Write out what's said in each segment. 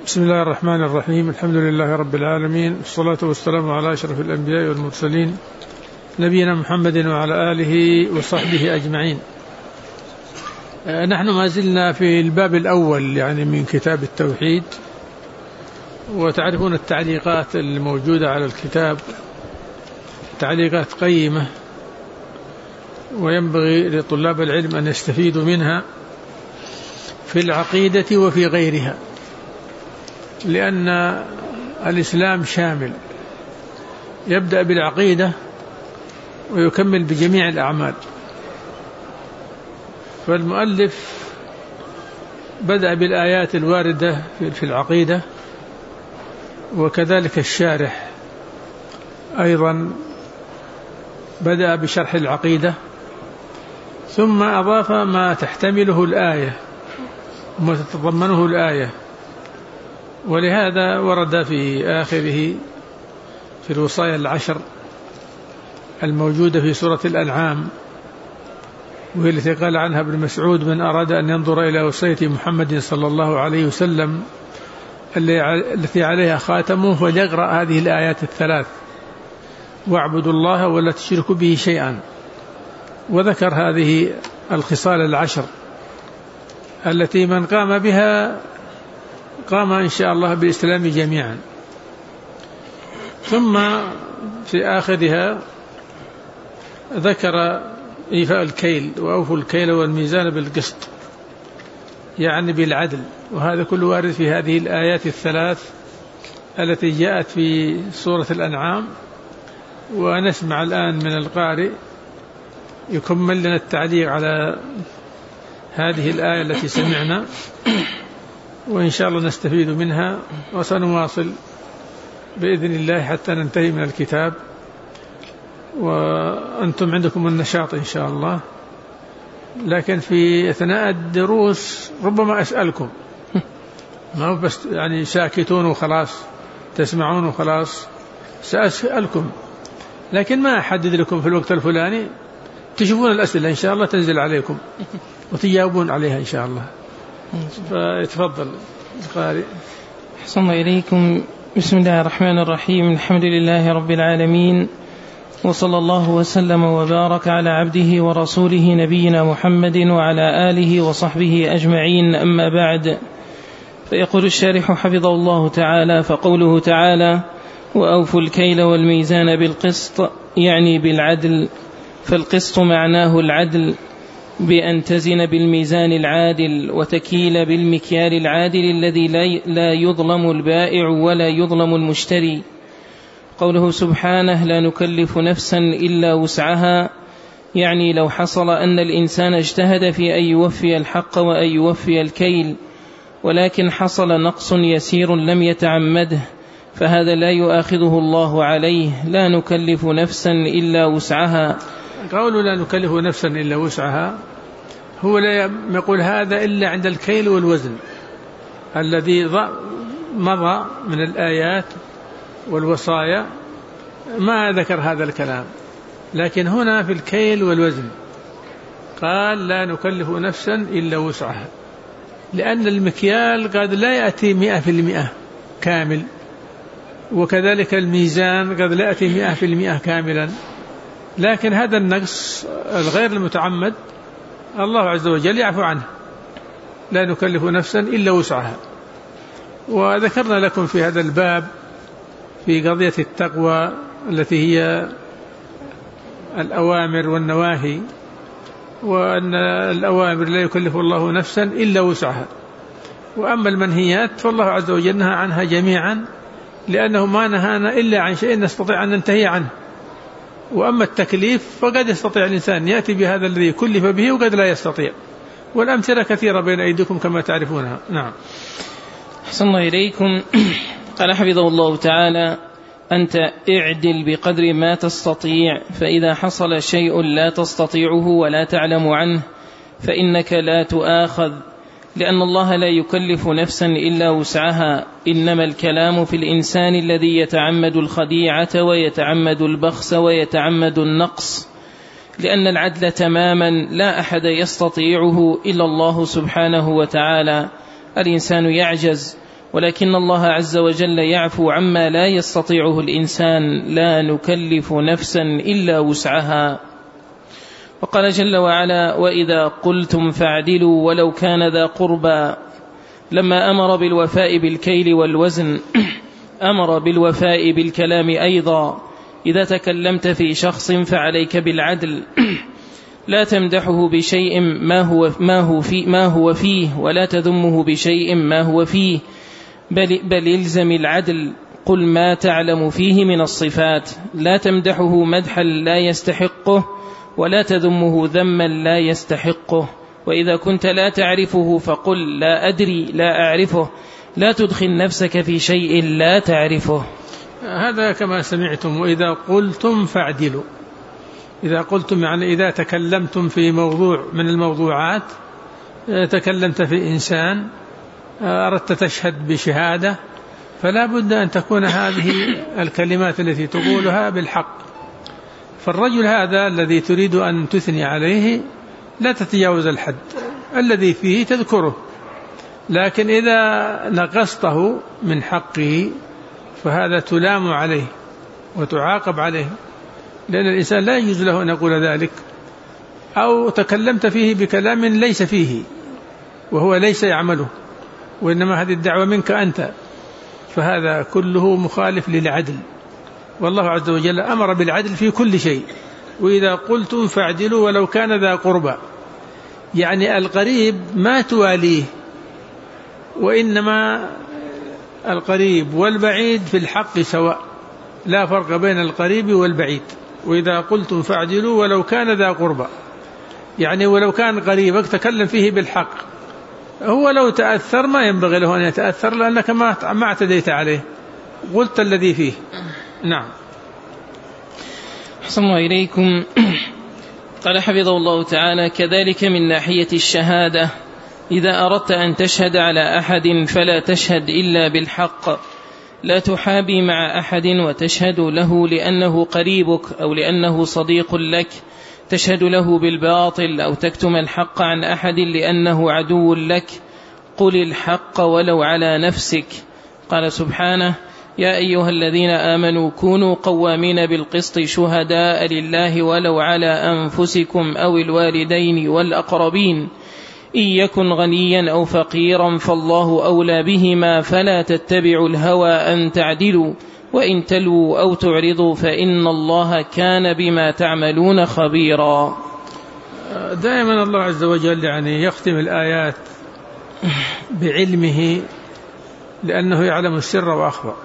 بسم الله الرحمن الرحيم. الحمد لله رب العالمين، والصلاة والسلام على أشرف الأنبياء والمرسلين نبينا محمد وعلى آله وصحبه أجمعين. نحن ما زلنا في الباب الأول يعني من كتاب التوحيد، وتعرفون التعليقات الموجودة على الكتاب تعليقات قيمة، وينبغي لطلاب العلم أن يستفيدوا منها في العقيدة وفي غيرها، لأن الإسلام شامل، يبدأ بالعقيدة ويكمل بجميع الأعمال. فالمؤلف بدأ بالآيات الواردة في العقيدة، وكذلك الشارح أيضا بدأ بشرح العقيدة، ثم أضاف ما تحتمله الآية وما تتضمنه الآية، ولهذا ورد في آخره في الوصايا العشر الموجودة في سورة الأنعام، وهي التي قال عنها ابن مسعود: من أراد أن ينظر إلى وصية محمد صلى الله عليه وسلم التي عليها خاتمه فليقرأ هذه الآيات الثلاث: واعبدوا الله ولا تشركوا به شيئا. وذكر هذه الخصال العشر التي من قام بها قام إن شاء الله بالإسلام جميعا. ثم في آخرها ذكر إيفاء الكيل: وأوفوا الكيل والميزان بالقسط، يعني بالعدل. وهذا كله وارد في هذه الآيات الثلاث التي جاءت في سورة الأنعام. ونسمع الآن من القارئ يكمل لنا التعليق على هذه الآية التي سمعنا، وإن شاء الله نستفيد منها، وسنواصل بإذن الله حتى ننتهي من الكتاب، وأنتم عندكم النشاط إن شاء الله. لكن في أثناء الدروس ربما أسألكم، ما هو بس يعني ساكتون وخلاص تسمعون وخلاص، سأسألكم، لكن ما أحدد لكم في الوقت الفلاني، تشوفون الأسئلة إن شاء الله تنزل عليكم وتجاوبون عليها إن شاء الله. فيتفضل القارئ. أحسن الله إليكم. بسم الله الرحمن الرحيم. الحمد لله رب العالمين، وصلى الله وسلم وبارك على عبده ورسوله نبينا محمد وعلى آله وصحبه أجمعين. أما بعد، فيقول الشارح حفظه الله تعالى: فقوله تعالى: وأوفوا الكيل والميزان بالقسط، يعني بالعدل. فالقسط معناه العدل، بأن تزن بالميزان العادل وتكيل بالمكيال العادل الذي لا يظلم البائع ولا يظلم المشتري. قوله سبحانه: لا نكلف نفسا إلا وسعها، يعني لو حصل أن الإنسان اجتهد في أن يوفي الحق وأن يوفي الكيل، ولكن حصل نقص يسير لم يتعمده، فهذا لا يؤاخذه الله عليه. لا نكلف نفسا إلا وسعها. قوله لا نكلف نفسا إلا وسعها هو لا يقول هذا إلا عند الكيل والوزن الذي مضى من الآيات والوصايا، ما ذكر هذا الكلام. لكن هنا في الكيل والوزن قال لا نكلف نفسا إلا وسعها، لأن المكيال قد لا يأتي 100% كامل، وكذلك الميزان قد لا يأتي 100% كاملا، لكن هذا النقص الغير المتعمد الله عز وجل يعفو عنه. لا نكلف نفسا إلا وسعها. وذكرنا لكم في هذا الباب في قضية التقوى التي هي الأوامر والنواهي، وأن الأوامر لا يكلف الله نفسا إلا وسعها، وأما المنهيات فالله عز وجل نهى عنها جميعا، لأنه ما نهانا إلا عن شيء نستطيع أن ننتهي عنه. وأما التكليف فقد يستطيع الإنسان يأتي بهذا الذي كلف به وقد لا يستطيع، والأمثلة كثيرة بين أيديكم كما تعرفونها. نعم. أحسن الله إليكم. قال حفظه الله تعالى: أنت اعدل بقدر ما تستطيع، فإذا حصل شيء لا تستطيعه ولا تعلم عنه فإنك لا تؤاخذ، لأن الله لا يكلف نفسا إلا وسعها. إنما الكلام في الإنسان الذي يتعمد الخديعة ويتعمد البخس ويتعمد النقص، لأن العدل تماما لا أحد يستطيعه إلا الله سبحانه وتعالى. الإنسان يعجز ولكن الله عز وجل يعفو عما لا يستطيعه الإنسان، لا نكلف نفسا إلا وسعها. وقال جل وعلا: وإذا قلتم فاعدلوا ولو كان ذا قربى. لما أمر بالوفاء بالكيل والوزن أمر بالوفاء بالكلام أيضا. إذا تكلمت في شخص فعليك بالعدل، لا تمدحه بشيء ما هو فيه، ولا تذمه بشيء ما هو فيه، بل الزم العدل. قل ما تعلم فيه من الصفات. لا تمدحه مدحا لا يستحقه، ولا تذمه ذما لا يستحقه. وإذا كنت لا تعرفه فقل لا أدري لا أعرفه. لا تدخل نفسك في شيء لا تعرفه. هذا كما سمعتم: وإذا قلتم فاعدلوا. إذا قلتم يعني إذا تكلمتم في موضوع من الموضوعات، تكلمت في إنسان، أردت تشهد بشهادة، فلا بد أن تكون هذه الكلمات التي تقولها بالحق. فالرجل هذا الذي تريد أن تثني عليه لا تتجاوز الحد الذي فيه تذكره، لكن إذا نقصته من حقه فهذا تلام عليه وتعاقب عليه، لأن الإنسان لا يجوز له أن يقول ذلك. أو تكلمت فيه بكلام ليس فيه وهو ليس يعمله، وإنما هذه الدعوة منك أنت، فهذا كله مخالف للعدل. والله عز وجل أمر بالعدل في كل شيء. وإذا قلتم فاعدلوا ولو كان ذا قربى، يعني القريب ما تواليه، وإنما القريب والبعيد في الحق سواء، لا فرق بين القريب والبعيد. وإذا قلتم فاعدلوا ولو كان ذا قربى، يعني ولو كان قريبك تكلم فيه بالحق، هو لو تأثر ما ينبغي له أن يتأثر، لأنك ما اعتديت عليه، قلت الذي فيه. نعم. أحسن الله إليكم. قال حفظه الله تعالى: كذلك من ناحية الشهادة، إذا أردت أن تشهد على أحد فلا تشهد إلا بالحق، لا تحابي مع أحد وتشهد له لأنه قريبك أو لأنه صديق لك، تشهد له بالباطل أو تكتم الحق عن أحد لأنه عدو لك. قل الحق ولو على نفسك. قال سبحانه: يا أيها الذين آمنوا كونوا قوامين بالقسط شهداء لله ولو على أنفسكم أو الوالدين والأقربين، إن يكن غنيا أو فقيرا فالله أولى بهما، فلا تتبعوا الهوى أن تعدلوا، وإن تلووا أو تعرضوا فإن الله كان بما تعملون خبيرا. دائما الله عز وجل يعني يختم الآيات بعلمه، لأنه يعلم السر وأخفى.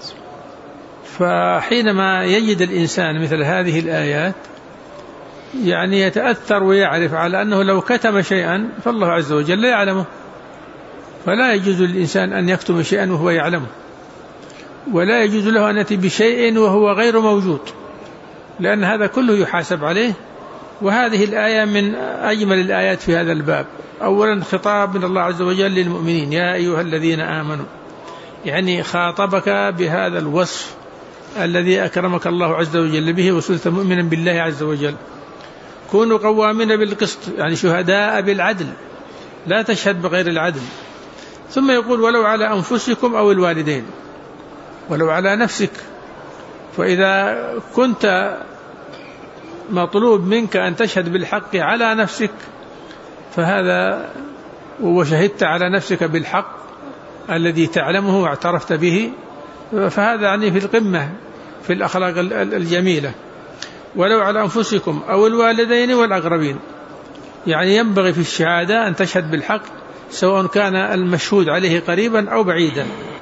فحينما يجد الإنسان مثل هذه الآيات يعني يتأثر ويعرف على أنه لو كتم شيئا فالله عز وجل يعلمه، فلا يجوز للإنسان أن يكتم شيئا وهو يعلمه، ولا يجوز له أن يأتي بشيء وهو غير موجود، لأن هذا كله يحاسب عليه. وهذه الآية من أجمل الآيات في هذا الباب. أولا خطاب من الله عز وجل للمؤمنين: يا أيها الذين آمنوا، يعني خاطبك بهذا الوصف الذي أكرمك الله عز وجل به وصرت مؤمنا بالله عز وجل. كونوا قوامين بالقسط، يعني شهداء بالعدل، لا تشهد بغير العدل. ثم يقول: ولو على أنفسكم أو الوالدين، ولو على نفسك. فإذا كنت مطلوب منك أن تشهد بالحق على نفسك فهذا، وشهدت على نفسك بالحق الذي تعلمه واعترفت به، فهذا يعني في القمة في الأخلاق الجميلة. ولو على أنفسكم أو الوالدين والأقربين، يعني ينبغي في الشهادة أن تشهد بالحق سواء كان المشهود عليه قريبا أو بعيدا،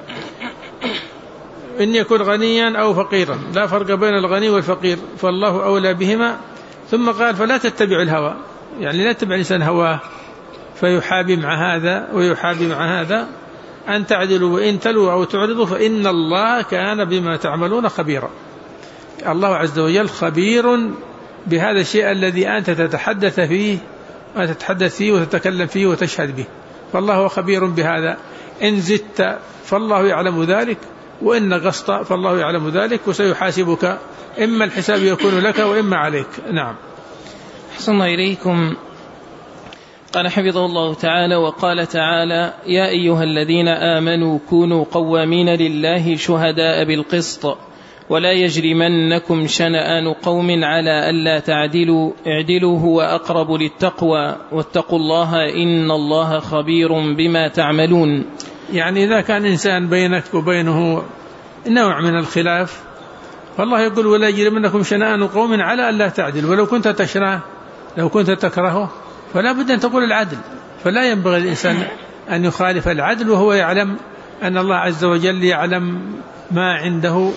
إن يكن غنيا أو فقيرا، لا فرق بين الغني والفقير، فالله أولى بهما. ثم قال: فلا تتبع الهوى، يعني لا تتبع الإنسان هواه فيحابي مع هذا ويحابي مع هذا، أن تعدلوا وإن تلوا أو تعرضوا فإن الله كان بما تعملون خبيرا. الله عز وجل خبير بهذا الشيء الذي أنت تتحدث فيه وتتكلم فيه وتشهد به، فالله هو خبير بهذا. إن زدت فالله يعلم ذلك، وإن نقصت فالله يعلم ذلك، وسيحاسبك، إما الحساب يكون لك وإما عليك. نعم. أحسن الله إليكم. قال حفظه الله تعالى: وقال تعالى: يا أيها الذين آمنوا كونوا قوامين لله شهداء بالقسط ولا يجرمنكم شنآن قوم على ألا تعدلوا اعدلوا هو أقرب للتقوى واتقوا الله إن الله خبير بما تعملون. يعني إذا كان إنسان بينك وبينه نوع من الخلاف فالله يقول: ولا يجرمنكم شنآن قوم على ألا تعدلوا، ولو كنت تشراه لو كنت تكرهه فلا بد أن تقول العدل، فلا ينبغي الإنسان أن يخالف العدل وهو يعلم أن الله عز وجل يعلم ما عنده،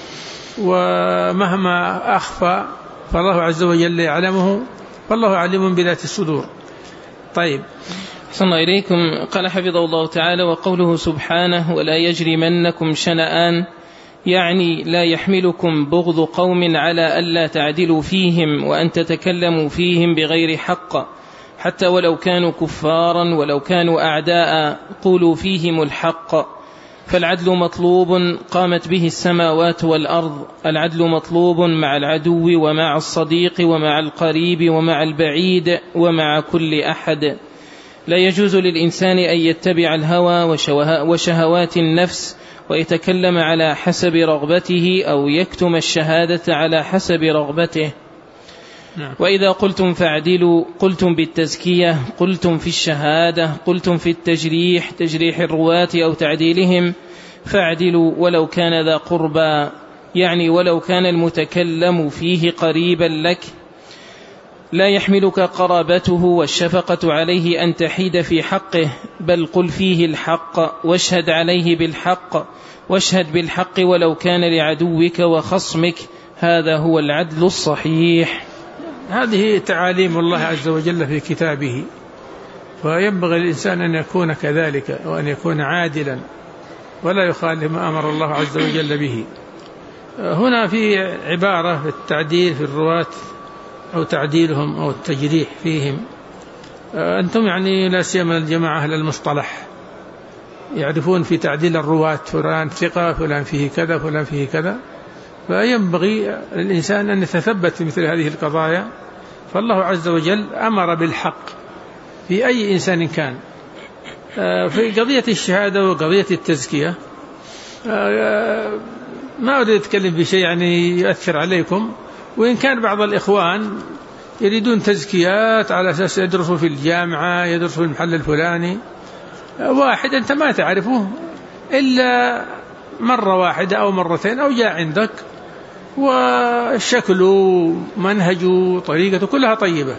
ومهما أخفى فالله عز وجل يعلمه، فالله عليم بذات الصدور. طيب، صلى إليكم. قال حفظه الله تعالى: وقوله سبحانه: ولا يجرمنكم شنآن، يعني لا يحملكم بغض قوم على ألا تعدلوا فيهم وأن تتكلموا فيهم بغير حق، حتى ولو كانوا كفارا ولو كانوا أعداء، قولوا فيهم الحق. فالعدل مطلوب قامت به السماوات والأرض، العدل مطلوب مع العدو ومع الصديق ومع القريب ومع البعيد ومع كل أحد. لا يجوز للإنسان أن يتبع الهوى وشهوات النفس ويتكلم على حسب رغبته أو يكتم الشهادة على حسب رغبته. وإذا قلتم فاعدلوا قلتم بالتزكية، قلتم في الشهادة، قلتم في التجريح، تجريح الرواة أو تعديلهم، فاعدلوا ولو كان ذا قربى، يعني ولو كان المتكلم فيه قريبا لك. لا يحملك قرابته والشفقة عليه أن تحيد في حقه، بل قل فيه الحق واشهد عليه بالحق، واشهد بالحق ولو كان لعدوك وخصمك، هذا هو العدل الصحيح. هذه تعاليم الله عز وجل في كتابه، وينبغي الإنسان أن يكون كذلك وأن يكون عادلا ولا يخالف ما أمر الله عز وجل به. هنا في عبارة في التعديل في الرواة أو تعديلهم أو التجريح فيهم. أنتم يعني لا سيما الجماعة أهل المصطلح يعرفون في تعديل الرواة فلان ثقة فلان فيه كذا فلان فيه كذا، فينبغي الإنسان أن يتثبت في مثل هذه القضايا. فالله عز وجل أمر بالحق في أي إنسان كان. في قضية الشهادة وقضية التزكية ما أريد أتكلم بشيء يعني يؤثر عليكم، وإن كان بعض الإخوان يريدون تزكيات على أساس يدرسوا في الجامعة، يدرسوا في المحل الفلاني، واحد أنت ما تعرفه إلا مرة واحدة أو مرتين أو جاء عندك، وشكله منهجه طريقته كلها طيبة،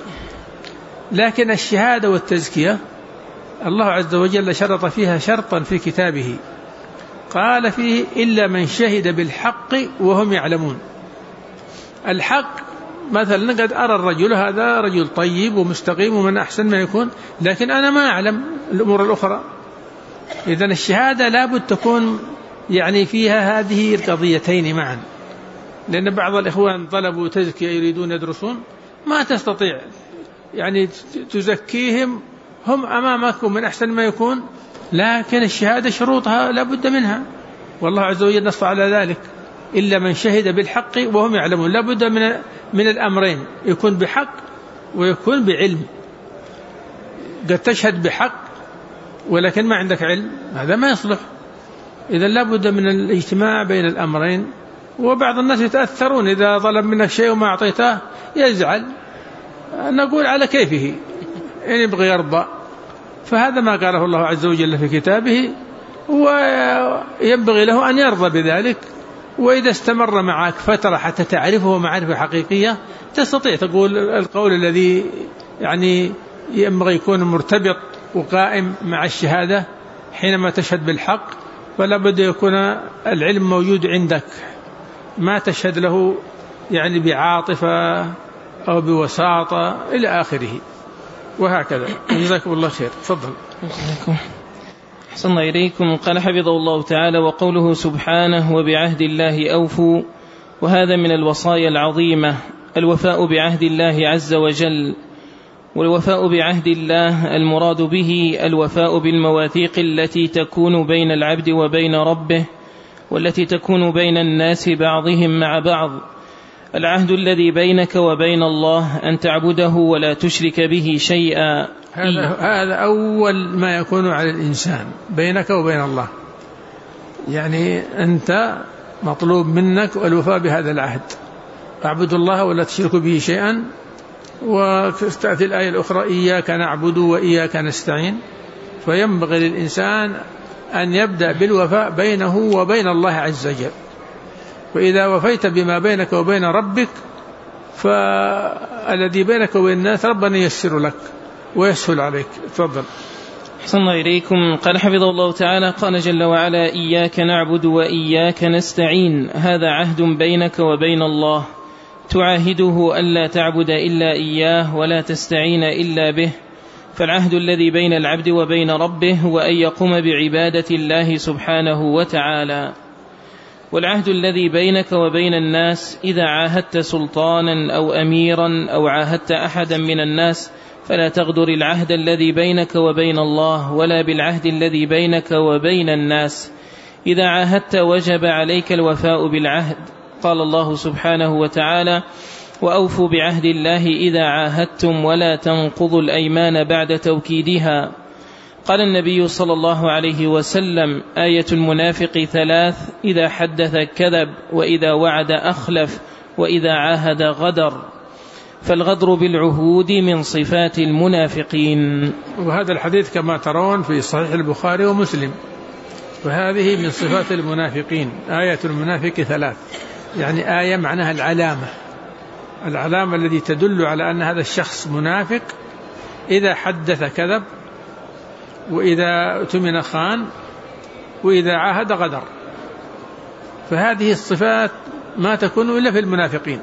لكن الشهادة والتزكية الله عز وجل شرط فيها شرطا في كتابه، قال فيه: إلا من شهد بالحق وهم يعلمون. الحق مثلا قد أرى الرجل هذا رجل طيب ومستقيم ومن أحسن ما يكون، لكن أنا ما أعلم الأمور الأخرى. إذن الشهادة لابد تكون يعني فيها هذه القضيتين معا، لأن بعض الإخوان طلبوا تزكية يريدون يدرسون، ما تستطيع يعني تزكيهم، هم أمامك ومن أحسن ما يكون، لكن الشهادة شروطها لابد منها، والله عز وجل نص على ذلك: إلا من شهد بالحق وهم يعلمون. لابد من الأمرين، يكون بحق ويكون بعلم. قد تشهد بحق ولكن ما عندك علم، هذا ما يصلح. إذا لابد من الاجتماع بين الأمرين. وبعض الناس يتأثرون إذا طلب منك شيء وما أعطيته يزعل، نقول على كيفه إن يبغي يرضى، فهذا ما قاله الله عز وجل في كتابه، وينبغي له أن يرضى بذلك. وإذا استمر معك فترة حتى تعرفه معرفة حقيقية تستطيع تقول القول الذي يعني ينبغي يكون مرتبط وقائم مع الشهادة حينما تشهد بالحق، فلا بد يكون العلم موجود عندك، ما تشهد له يعني بعاطفة أو بوساطة إلى آخره، وهكذا. جزاكم الله خير. تفضل. أحسن إليكم. قال حفظه الله تعالى: وقوله سبحانه: وبعهد الله أوفوا، وهذا من الوصايا العظيمة، الوفاء بعهد الله عز وجل. والوفاء بعهد الله المراد به الوفاء بالمواثيق التي تكون بين العبد وبين ربه، والتي تكون بين الناس بعضهم مع بعض. العهد الذي بينك وبين الله أن تعبده ولا تشرك به شيئا، هذا أول ما يكون على الإنسان بينك وبين الله. يعني أنت مطلوب منك الوفاء بهذا العهد، اعبدوا الله ولا تشركوا به شيئا. وتأتي الآية الأخرى إياك نعبد وإياك نستعين. فينبغي للإنسان أن يبدأ بالوفاء بينه وبين الله عز وجل. وإذا وفيت بما بينك وبين ربك فالذي بينك وبين الناس ربنا ييسر لك ويسهل عليك. تفضل. أحسن الله إليكم. قال حفظه الله تعالى: قال جل وعلا: إياك نعبد وإياك نستعين. هذا عهد بينك وبين الله تعاهده ألا تعبد إلا إياه ولا تستعين إلا به. فالعهد الذي بين العبد وبين ربه هو أن يقوم بعبادة الله سبحانه وتعالى. والعهد الذي بينك وبين الناس إذا عاهدت سلطانا أو أميرا أو عاهدت أحدا من الناس فلا تغدر العهد الذي بينك وبين الله ولا بالعهد الذي بينك وبين الناس. إذا عاهدت وجب عليك الوفاء بالعهد. قال الله سبحانه وتعالى: وأوفوا بعهد الله إذا عاهدتم ولا تنقضوا الأيمان بعد توكيدها. قال النبي صلى الله عليه وسلم: آية المنافق 3: إذا حدث كذب وإذا وعد أخلف وإذا عاهد غدر. فالغدر بالعهود من صفات المنافقين. وهذا الحديث كما ترون في صحيح البخاري ومسلم. وهذه من صفات المنافقين. آية المنافق 3 يعني آية معناها العلامة التي تدل على أن هذا الشخص منافق. إذا حدث كذب وإذا اؤتمن خان وإذا عاهد غدر. فهذه الصفات ما تكون إلا في المنافقين.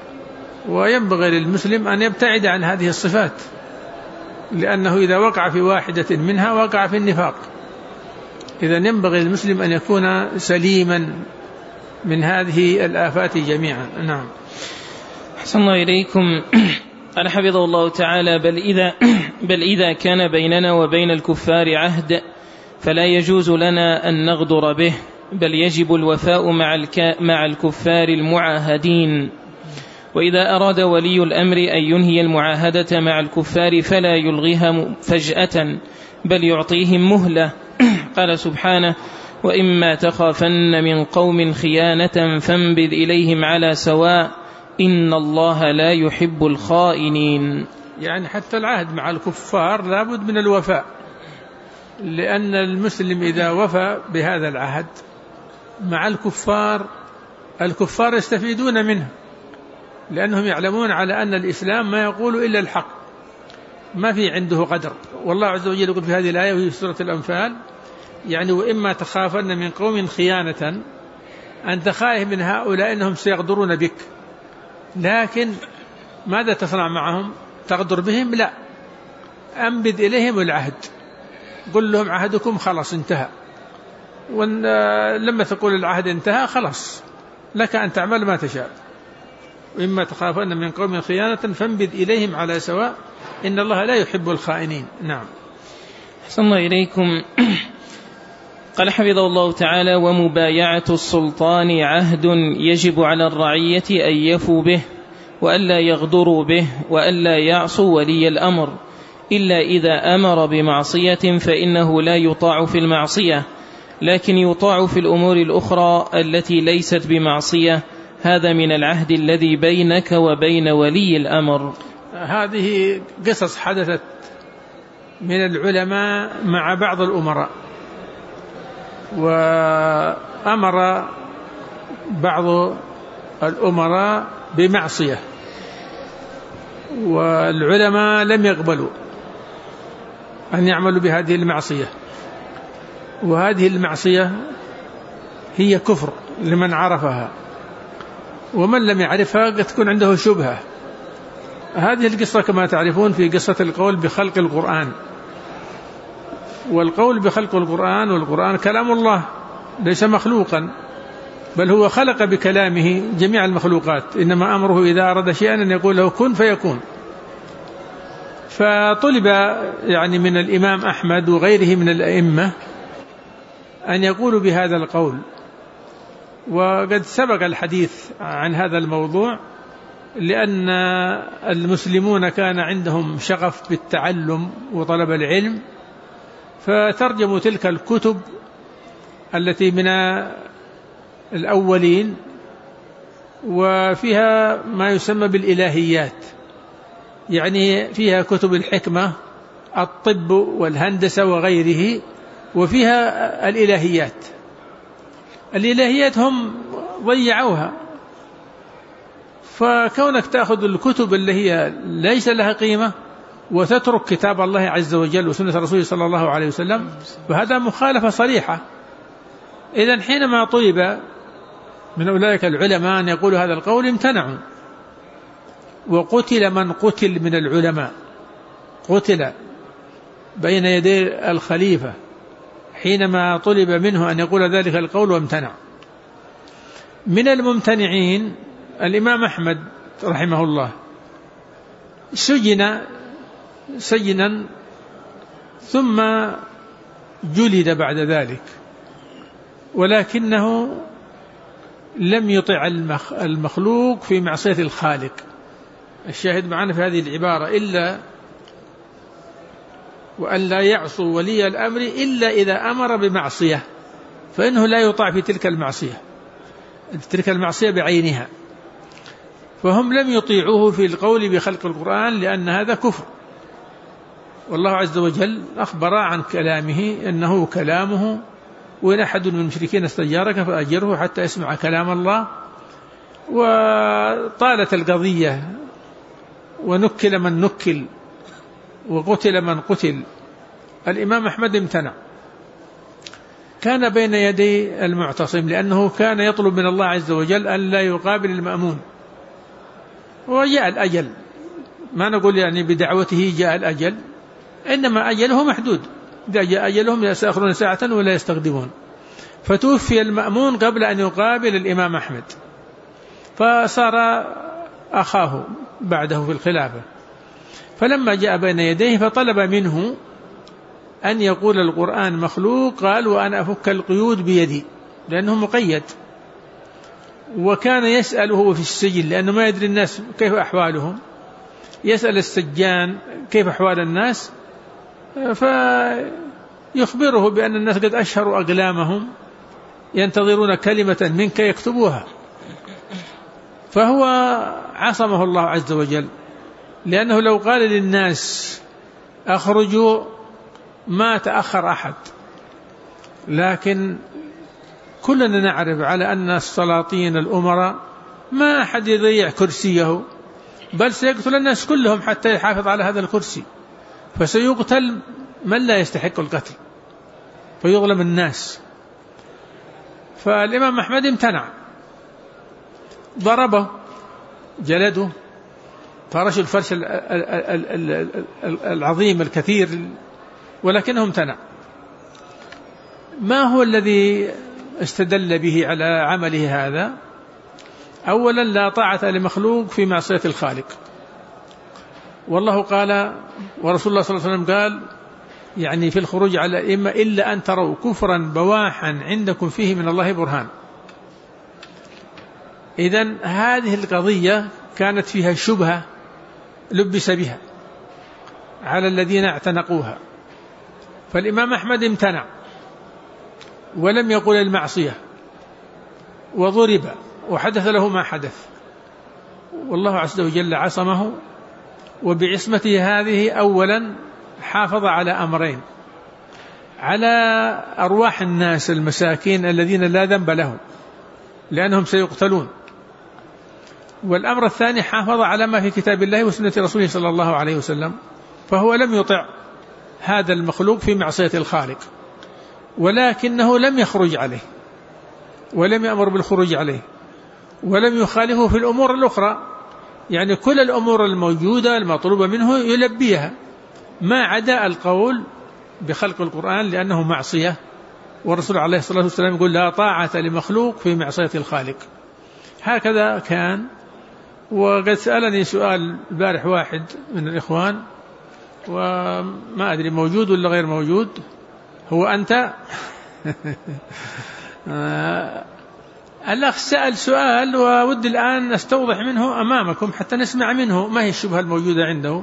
وينبغي للمسلم أن يبتعد عن هذه الصفات، لأنه إذا وقع في واحدة منها وقع في النفاق. إذن ينبغي للمسلم أن يكون سليما من هذه الآفات جميعا. نعم. أحسن الله إليكم. قال حفظه الله تعالى: بل إذا كان بيننا وبين الكفار عهد فلا يجوز لنا أن نغدر به، بل يجب الوفاء مع الكفار المعاهدين. وإذا أراد ولي الأمر أن ينهي المعاهدة مع الكفار فلا يلغيها فجأة بل يعطيهم مهلة. قال سبحانه: وإما تخافن من قوم خيانة فانبذ إليهم على سواء إن الله لا يحب الخائنين. يعني حتى العهد مع الكفار لابد من الوفاء، لأن المسلم إذا وفى بهذا العهد مع الكفار يستفيدون منه، لأنهم يعلمون على أن الإسلام ما يقول إلا الحق، ما في عنده قدر. والله عز وجل يقول في هذه الآية وهي سورة الأنفال: يعني وإما تخافن من قوم خيانة، أنت خائف من هؤلاء أنهم سيغدرون بك، لكن ماذا تصنع معهم؟ تغدر بهم؟ لا، أنبذ إليهم العهد، قل لهم عهدكم خلاص انتهى. ولما تقول العهد انتهى خلاص لك أن تعمل ما تشاء. وإما تخافن من قوم خيانة فانبذ إليهم على سواء إن الله لا يحب الخائنين. نعم. أحسن الله إليكم. قال حفظه الله تعالى: ومبايعة السلطان عهد يجب على الرعية أن يفوا به وألا يغدروا به وألا يعصوا ولي الأمر، إلا إذا أمر بمعصية فإنه لا يطاع في المعصية، لكن يطاع في الأمور الأخرى التي ليست بمعصية. هذا من العهد الذي بينك وبين ولي الأمر. هذه قصص حدثت من العلماء مع بعض الأمراء، وأمر بعض الأمراء بمعصية والعلماء لم يقبلوا أن يعملوا بهذه المعصية، وهذه المعصية هي كفر لمن عرفها، ومن لم يعرفها قد تكون عنده شبهة. هذه القصة كما تعرفون في قصة القول بخلق القرآن. والقول بخلق القرآن، والقرآن كلام الله ليس مخلوقا، بل هو خلق بكلامه جميع المخلوقات، إنما أمره إذا أراد شيئا أن يقول له كن فيكون. فطلب يعني من الإمام أحمد وغيره من الأئمة أن يقولوا بهذا القول، وقد سبق الحديث عن هذا الموضوع لأن المسلمون كان عندهم شغف بالتعلم وطلب العلم، فترجموا تلك الكتب التي من الأولين، وفيها ما يسمى بالإلهيات، يعني فيها كتب الحكمة، الطب والهندسة وغيره، وفيها الإلهيات. الإلهيات هم ضيعوها، فكونك تأخذ الكتب اللي هي ليس لها قيمة وتترك كتاب الله عز وجل وسنة رسوله صلى الله عليه وسلم، فهذا مخالفة صريحة. إذن حينما طلب من أولئك العلماء أن يقولوا هذا القول امتنعوا، وقتل من قتل من العلماء، قتل بين يدي الخليفة حينما طلب منه أن يقول ذلك القول وامتنع. من الممتنعين الإمام أحمد رحمه الله، سجن سجنا ثم جلد بعد ذلك، ولكنه لم يطع المخلوق في معصية الخالق. الشاهد معنا في هذه العبارة: إلا وأن لا يعصوا ولي الأمر إلا إذا أمر بمعصية، فإنه لا يطاع في تلك المعصية، تلك المعصية بعينها. فهم لم يطيعوه في القول بخلق القرآن لأن هذا كفر، والله عز وجل أخبر عن كلامه أنه كلامه، وإن أحد من المشركين استجارك فأجره حتى يسمع كلام الله. وطالت القضية ونكل من نكل وقتل من قتل. الإمام أحمد امتنع، كان بين يدي المعتصم، لأنه كان يطلب من الله عز وجل أن لا يقابل المأمون، وجاء الأجل، ما نقول يعني بدعوته جاء الأجل، إنما أجله محدود، إذا جاء أجلهم لا يستأخرون ساعة ولا يستقدمون. فتوفي المأمون قبل أن يقابل الإمام أحمد، فصار أخاه بعده في الخلافة. فلما جاء بين يديه فطلب منه أن يقول القرآن مخلوق، قال: وأنا أفك القيود بيدي، لأنه مقيد. وكان يسأله في السجن لأنه ما يدري الناس كيف أحوالهم، يسأل السجان كيف أحوال الناس، فيخبره بأن الناس قد أشهروا أقلامهم ينتظرون كلمة منك يكتبوها. فهو عصمه الله عز وجل، لأنه لو قال للناس أخرجوا ما تأخر أحد. لكن كلنا نعرف على أن السلاطين الأمراء ما أحد يضيع كرسيه، بل سيقتل الناس كلهم حتى يحافظ على هذا الكرسي، فسيقتل من لا يستحق القتل فيظلم الناس. فالإمام أحمد امتنع، ضربه، جلده، فرش الفرش العظيم الكثير، ولكنه امتنع. ما هو الذي استدل به على عمله هذا؟ أولا: لا طاعة لمخلوق في معصية الخالق، والله قال، ورسول الله صلى الله عليه وسلم قال يعني في الخروج على الأئمة: إلا أن تروا كفرا بواحا عندكم فيه من الله برهان. إذن هذه القضية كانت فيها شبهة لبس بها على الذين اعتنقوها، فالإمام أحمد امتنع ولم يقل المعصية، وضرب وحدث له ما حدث، والله عز وجل عصمه. وبعصمته هذه أولا حافظ على أمرين: على أرواح الناس المساكين الذين لا ذنب لهم لأنهم سيقتلون، والأمر الثاني حافظ على ما في كتاب الله وسنة رسوله صلى الله عليه وسلم. فهو لم يطع هذا المخلوق في معصية الخالق، ولكنه لم يخرج عليه ولم يأمر بالخروج عليه ولم يخالفه في الأمور الأخرى، يعني كل الأمور الموجودة المطلوبة منه يلبيها، ما عدا القول بخلق القرآن لأنه معصية، والرسول عليه الصلاة والسلام يقول: لا طاعة لمخلوق في معصية الخالق. هكذا كان. وقد سألني سؤال البارح واحد من الإخوان، وما أدري موجود ولا غير موجود: هو أنت الأخ سأل سؤال وود الآن نستوضح منه أمامكم حتى نسمع منه ما هي الشبهة الموجودة عنده.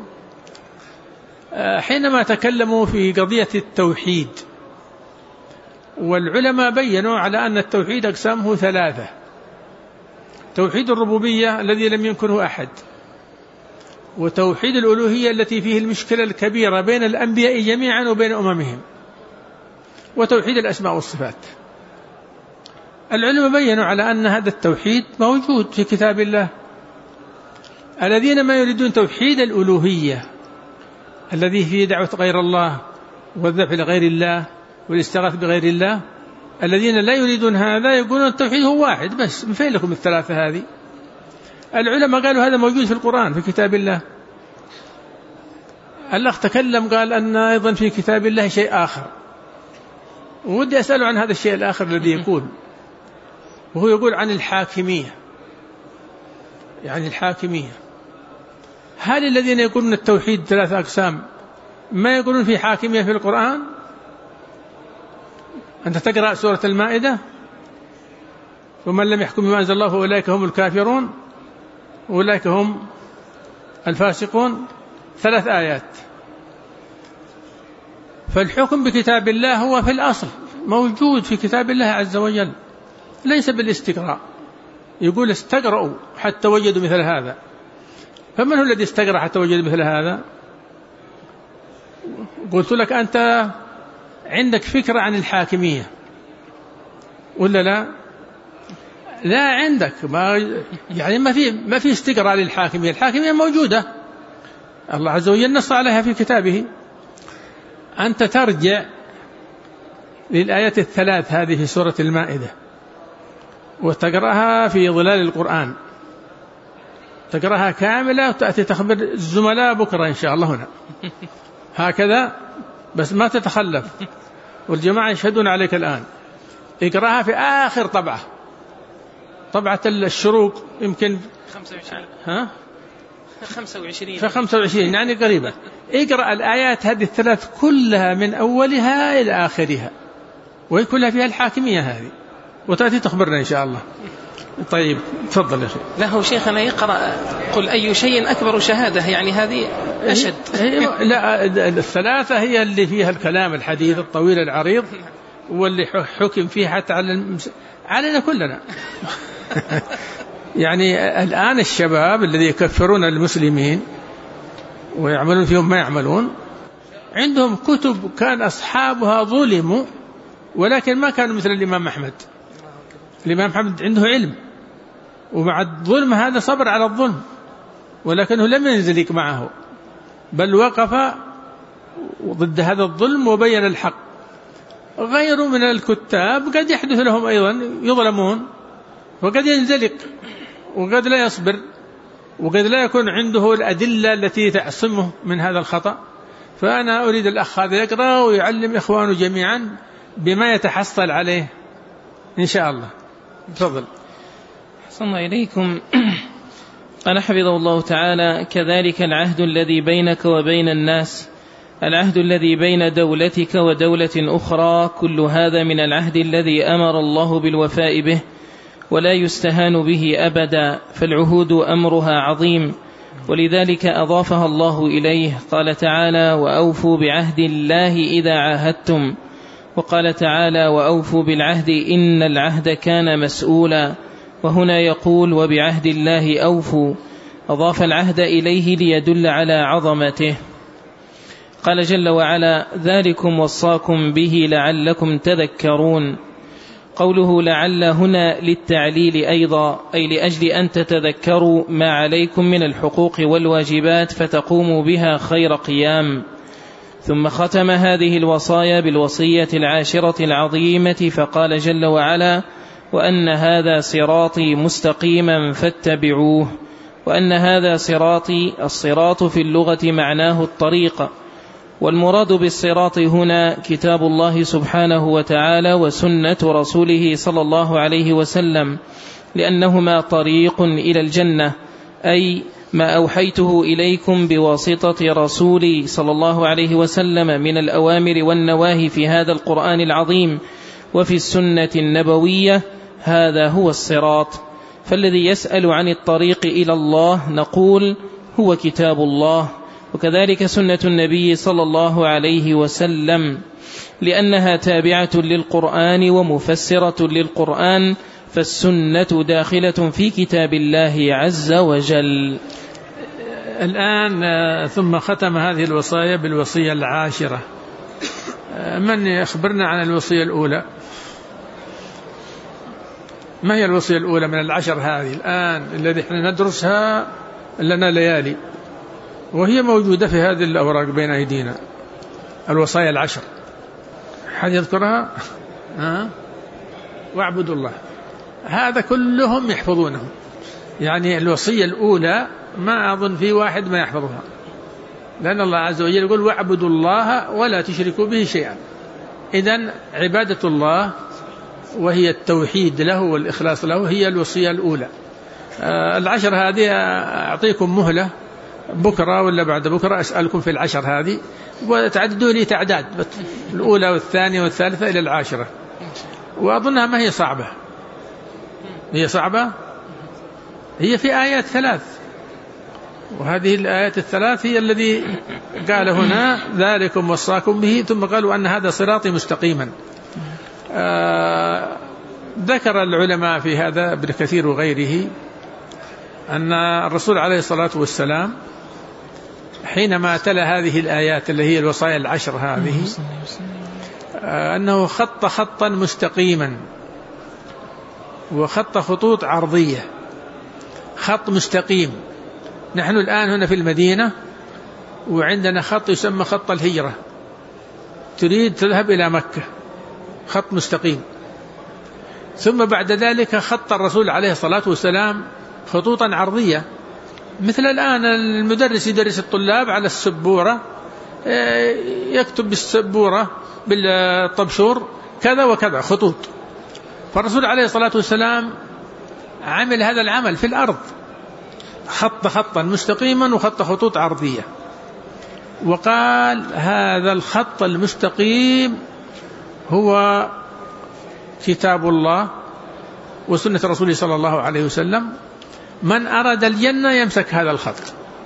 حينما تكلموا في قضية التوحيد، والعلماء بيّنوا على أن التوحيد أقسامه 3: توحيد الربوبية الذي لم ينكره أحد، وتوحيد الألوهية التي فيه المشكلة الكبيرة بين الأنبياء جميعا وبين أممهم، وتوحيد الأسماء والصفات. العلماء بيّنوا على أن هذا التوحيد موجود في كتاب الله. الذين ما يريدون توحيد الألوهية الذي فيه دعوة غير الله والذبح لغير الله والاستغاثة بغير الله، الذين لا يريدون هذا يقولون التوحيد هو واحد بس، من فين لكم الثلاثة هذه؟ العلماء قالوا هذا موجود في القرآن في كتاب الله. الأخ تكلم قال أن أيضا في كتاب الله شيء آخر، ودي أسأله عن هذا الشيء الآخر الذي يقول، وهو يقول عن الحاكمية. يعني الحاكمية، هل الذين يقولون التوحيد 3 أقسام ما يقولون في حاكمية في القرآن؟ أنت تقرأ سورة المائدة: ومن لم يحكم بما أنزل الله فأولئك هم الكافرون وأولئك هم الفاسقون، 3 آيات. فالحكم بكتاب الله هو في الأصل موجود في كتاب الله عز وجل، ليس بالاستقراء. يقول استقرأوا حتى وجدوا مثل هذا، فمن هو الذي استقرأ حتى وجد مثل هذا؟ قلت لك أنت عندك فكرة عن الحاكمية ولا لا؟ لا عندك، يعني ما في استقراء للحاكمية. الحاكمية موجودة، الله عز وجل نص عليها في كتابه. أنت ترجع للآيات 3 هذه في سورة المائدة وتقرأها في ظلال القرآن، تقرأها كاملة وتأتي تخبر الزملاء بكرة إن شاء الله هنا هكذا، بس ما تتخلف، والجماعة يشهدون عليك الآن. اقرأها في آخر طبعة الشروق، يمكن 25 يعني قريبة. اقرأ الآيات هذه 3 كلها من أولها إلى آخرها، وهي كلها فيها الحاكمية هذه، وتأتي تخبرنا إن شاء الله. طيب تفضل يا شيخ. له شيخنا يقرأ قل أي شيء أكبر شهادة، يعني هذه أشد. لا، 3 هي اللي فيها الكلام الحديث الطويل العريض، واللي حكم فيها حتى علينا كلنا يعني الآن الشباب الذي يكفرون المسلمين ويعملون فيهم ما يعملون، عندهم كتب كان أصحابها ظلموا ولكن ما كانوا مثل الإمام أحمد. الإمام أحمد عنده علم، ومع الظلم هذا صبر على الظلم، ولكنه لم ينزلق معه، بل وقف ضد هذا الظلم وبين الحق. غيره من الكتاب قد يحدث لهم أيضا يظلمون، وقد ينزلق، وقد لا يصبر، وقد لا يكون عنده الأدلة التي تعصمه من هذا الخطأ. فأنا أريد الأخ هذا يقرأ ويعلم إخوانه جميعا بما يتحصل عليه إن شاء الله. تفضل. أحسن الله إليكم. قال حفظه الله تعالى: كذلك العهد الذي بينك وبين الناس، العهد الذي بين دولتك ودولة أخرى، كل هذا من العهد الذي أمر الله بالوفاء به ولا يستهان به أبدا، فالعهود أمرها عظيم، ولذلك أضافها الله إليه. قال تعالى: وأوفوا بعهد الله إذا عاهدتم، وقال تعالى: وأوفوا بالعهد إن العهد كان مسؤولا، وهنا يقول: وبعهد الله أوفوا، أضاف العهد إليه ليدل على عظمته. قال جل وعلا: ذلكم وصاكم به لعلكم تذكرون. قوله لعل هنا للتعليل أيضا، أي لأجل أن تتذكروا ما عليكم من الحقوق والواجبات فتقوموا بها خير قيام. ثم ختم هذه الوصايا بالوصية العاشرة العظيمة، فقال جل وعلا: وأن هذا صراطي مستقيما فاتبعوه. وأن هذا صراطي، الصراط في اللغة معناه الطريق، والمراد بالصراط هنا كتاب الله سبحانه وتعالى وسنة رسوله صلى الله عليه وسلم، لأنهما طريق إلى الجنة، أي ما أوحيته إليكم بواسطة رسولي صلى الله عليه وسلم من الأوامر والنواهي في هذا القرآن العظيم وفي السنة النبوية، هذا هو الصراط. فالذي يسأل عن الطريق إلى الله نقول هو كتاب الله، وكذلك سنة النبي صلى الله عليه وسلم، لأنها تابعة للقرآن ومفسرة للقرآن، فالسنة داخلة في كتاب الله عز وجل. الآن ثم ختم هذه الوصايا بالوصية العاشرة. من يخبرنا عن الوصية الأولى؟ ما هي الوصية الأولى من العشر هذه الآن الذي احنا ندرسها لنا ليالي، وهي موجودة في هذه الأوراق بين أيدينا، الوصايا العشر. حد يذكرها؟ واعبدوا الله. هذا كلهم يحفظونه، يعني الوصية الأولى ما أظن في واحد ما يحفظها، لأن الله عز وجل يقول واعبدوا الله ولا تشركوا به شيئا. إذن عبادة الله وهي التوحيد له والإخلاص له هي الوصية الأولى. العشر هذه أعطيكم مهلة بكرة ولا بعد بكرة أسألكم في العشر هذه، وتعددوا لي تعداد الأولى والثانية والثالثة إلى العاشرة، وأظنها ما هي صعبة. هي صعبة؟ هي في آيات 3، وهذه الآيات 3 هي الذي قال هنا ذلكم وصاكم به، ثم قالوا أن هذا صراطي مستقيما. ذكر العلماء في هذا ابن كثير وغيره أن الرسول عليه الصلاة والسلام حينما تلا هذه الآيات اللي هي الوصايا العشر هذه أنه خط خطا مستقيما وخط خطوط عرضية، خط مستقيم. نحن الآن هنا في المدينة وعندنا خط يسمى خط الهجرة، تريد تذهب إلى مكة، خط مستقيم. ثم بعد ذلك خط الرسول عليه الصلاة والسلام خطوطا عرضية، مثل الآن المدرس يدرس الطلاب على السبورة، يكتب بالسبورة بالطبشور كذا وكذا خطوط. فالرسول عليه الصلاة والسلام عمل هذا العمل في الأرض، خط خطا مستقيما وخط خطوط عرضية، وقال هذا الخط المستقيم هو كتاب الله وسنة رسوله صلى الله عليه وسلم، من أراد الجنة يمسك هذا الخط.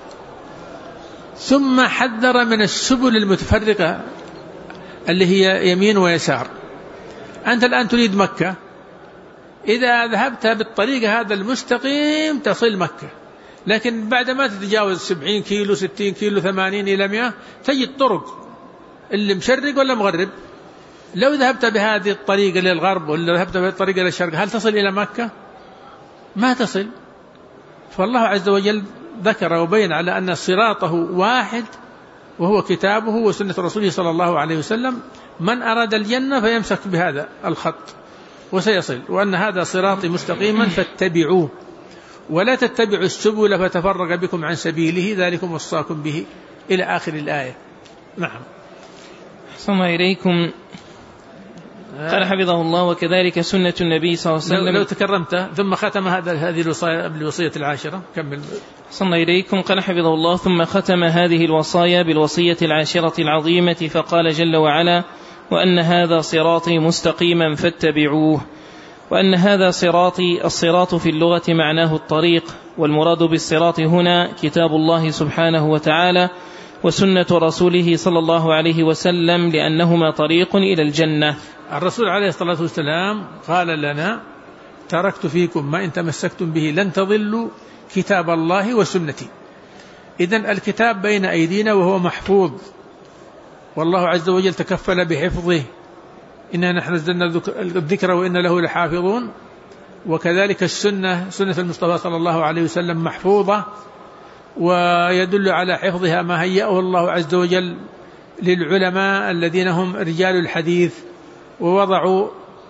ثم حذر من السبل المتفرقة اللي هي يمين ويسار. أنت الآن تريد مكة، إذا ذهبت بالطريق هذا المستقيم تصل مكة، لكن بعد ما تتجاوز 70 كيلو 60 كيلو 80 إلى 100 تجد طرق اللي مشرق ولا مغرب. لو ذهبت بهذه الطريقة للغرب ولا ذهبت بهذه الطريقة للشرق هل تصل إلى مكة؟ ما تصل. فالله عز وجل ذكر وبين على أن صراطه واحد وهو كتابه وسنة رسوله صلى الله عليه وسلم، من أراد الجنة فيمسك بهذا الخط وسيصل، وأن هذا صراطي مستقيما فاتبعوه ولا تتبعوا السبل فتفرق بكم عن سبيله ذلكم وصاكم به إلى آخر الآية. نعم. أحسن إليكم. قال حفظه الله وكذلك سنة النبي صلى الله عليه وسلم. لو تكرمت. ثم ختم هذه الوصية العاشرة. كمل. أحسن إليكم. قال حفظه الله ثم ختم هذه الوصايا بالوصية العاشرة العظيمة فقال جل وعلا وأن هذا صراطي مستقيما فاتبعوه. وأن هذا صراطي، الصراط في اللغة معناه الطريق، والمراد بالصراط هنا كتاب الله سبحانه وتعالى وسنة رسوله صلى الله عليه وسلم، لأنهما طريق إلى الجنة. الرسول عليه الصلاة والسلام قال لنا تركت فيكم ما إن تمسكتم به لن تضلوا كتاب الله وسنتي. إذن الكتاب بين أيدينا وهو محفوظ، والله عز وجل تكفل بحفظه، إنا نحن نزلنا الذكر وإنا له لحافظون. وكذلك السنة، سنة المصطفى صلى الله عليه وسلم محفوظة، ويدل على حفظها ما هيأه الله عز وجل للعلماء الذين هم رجال الحديث، ووضعوا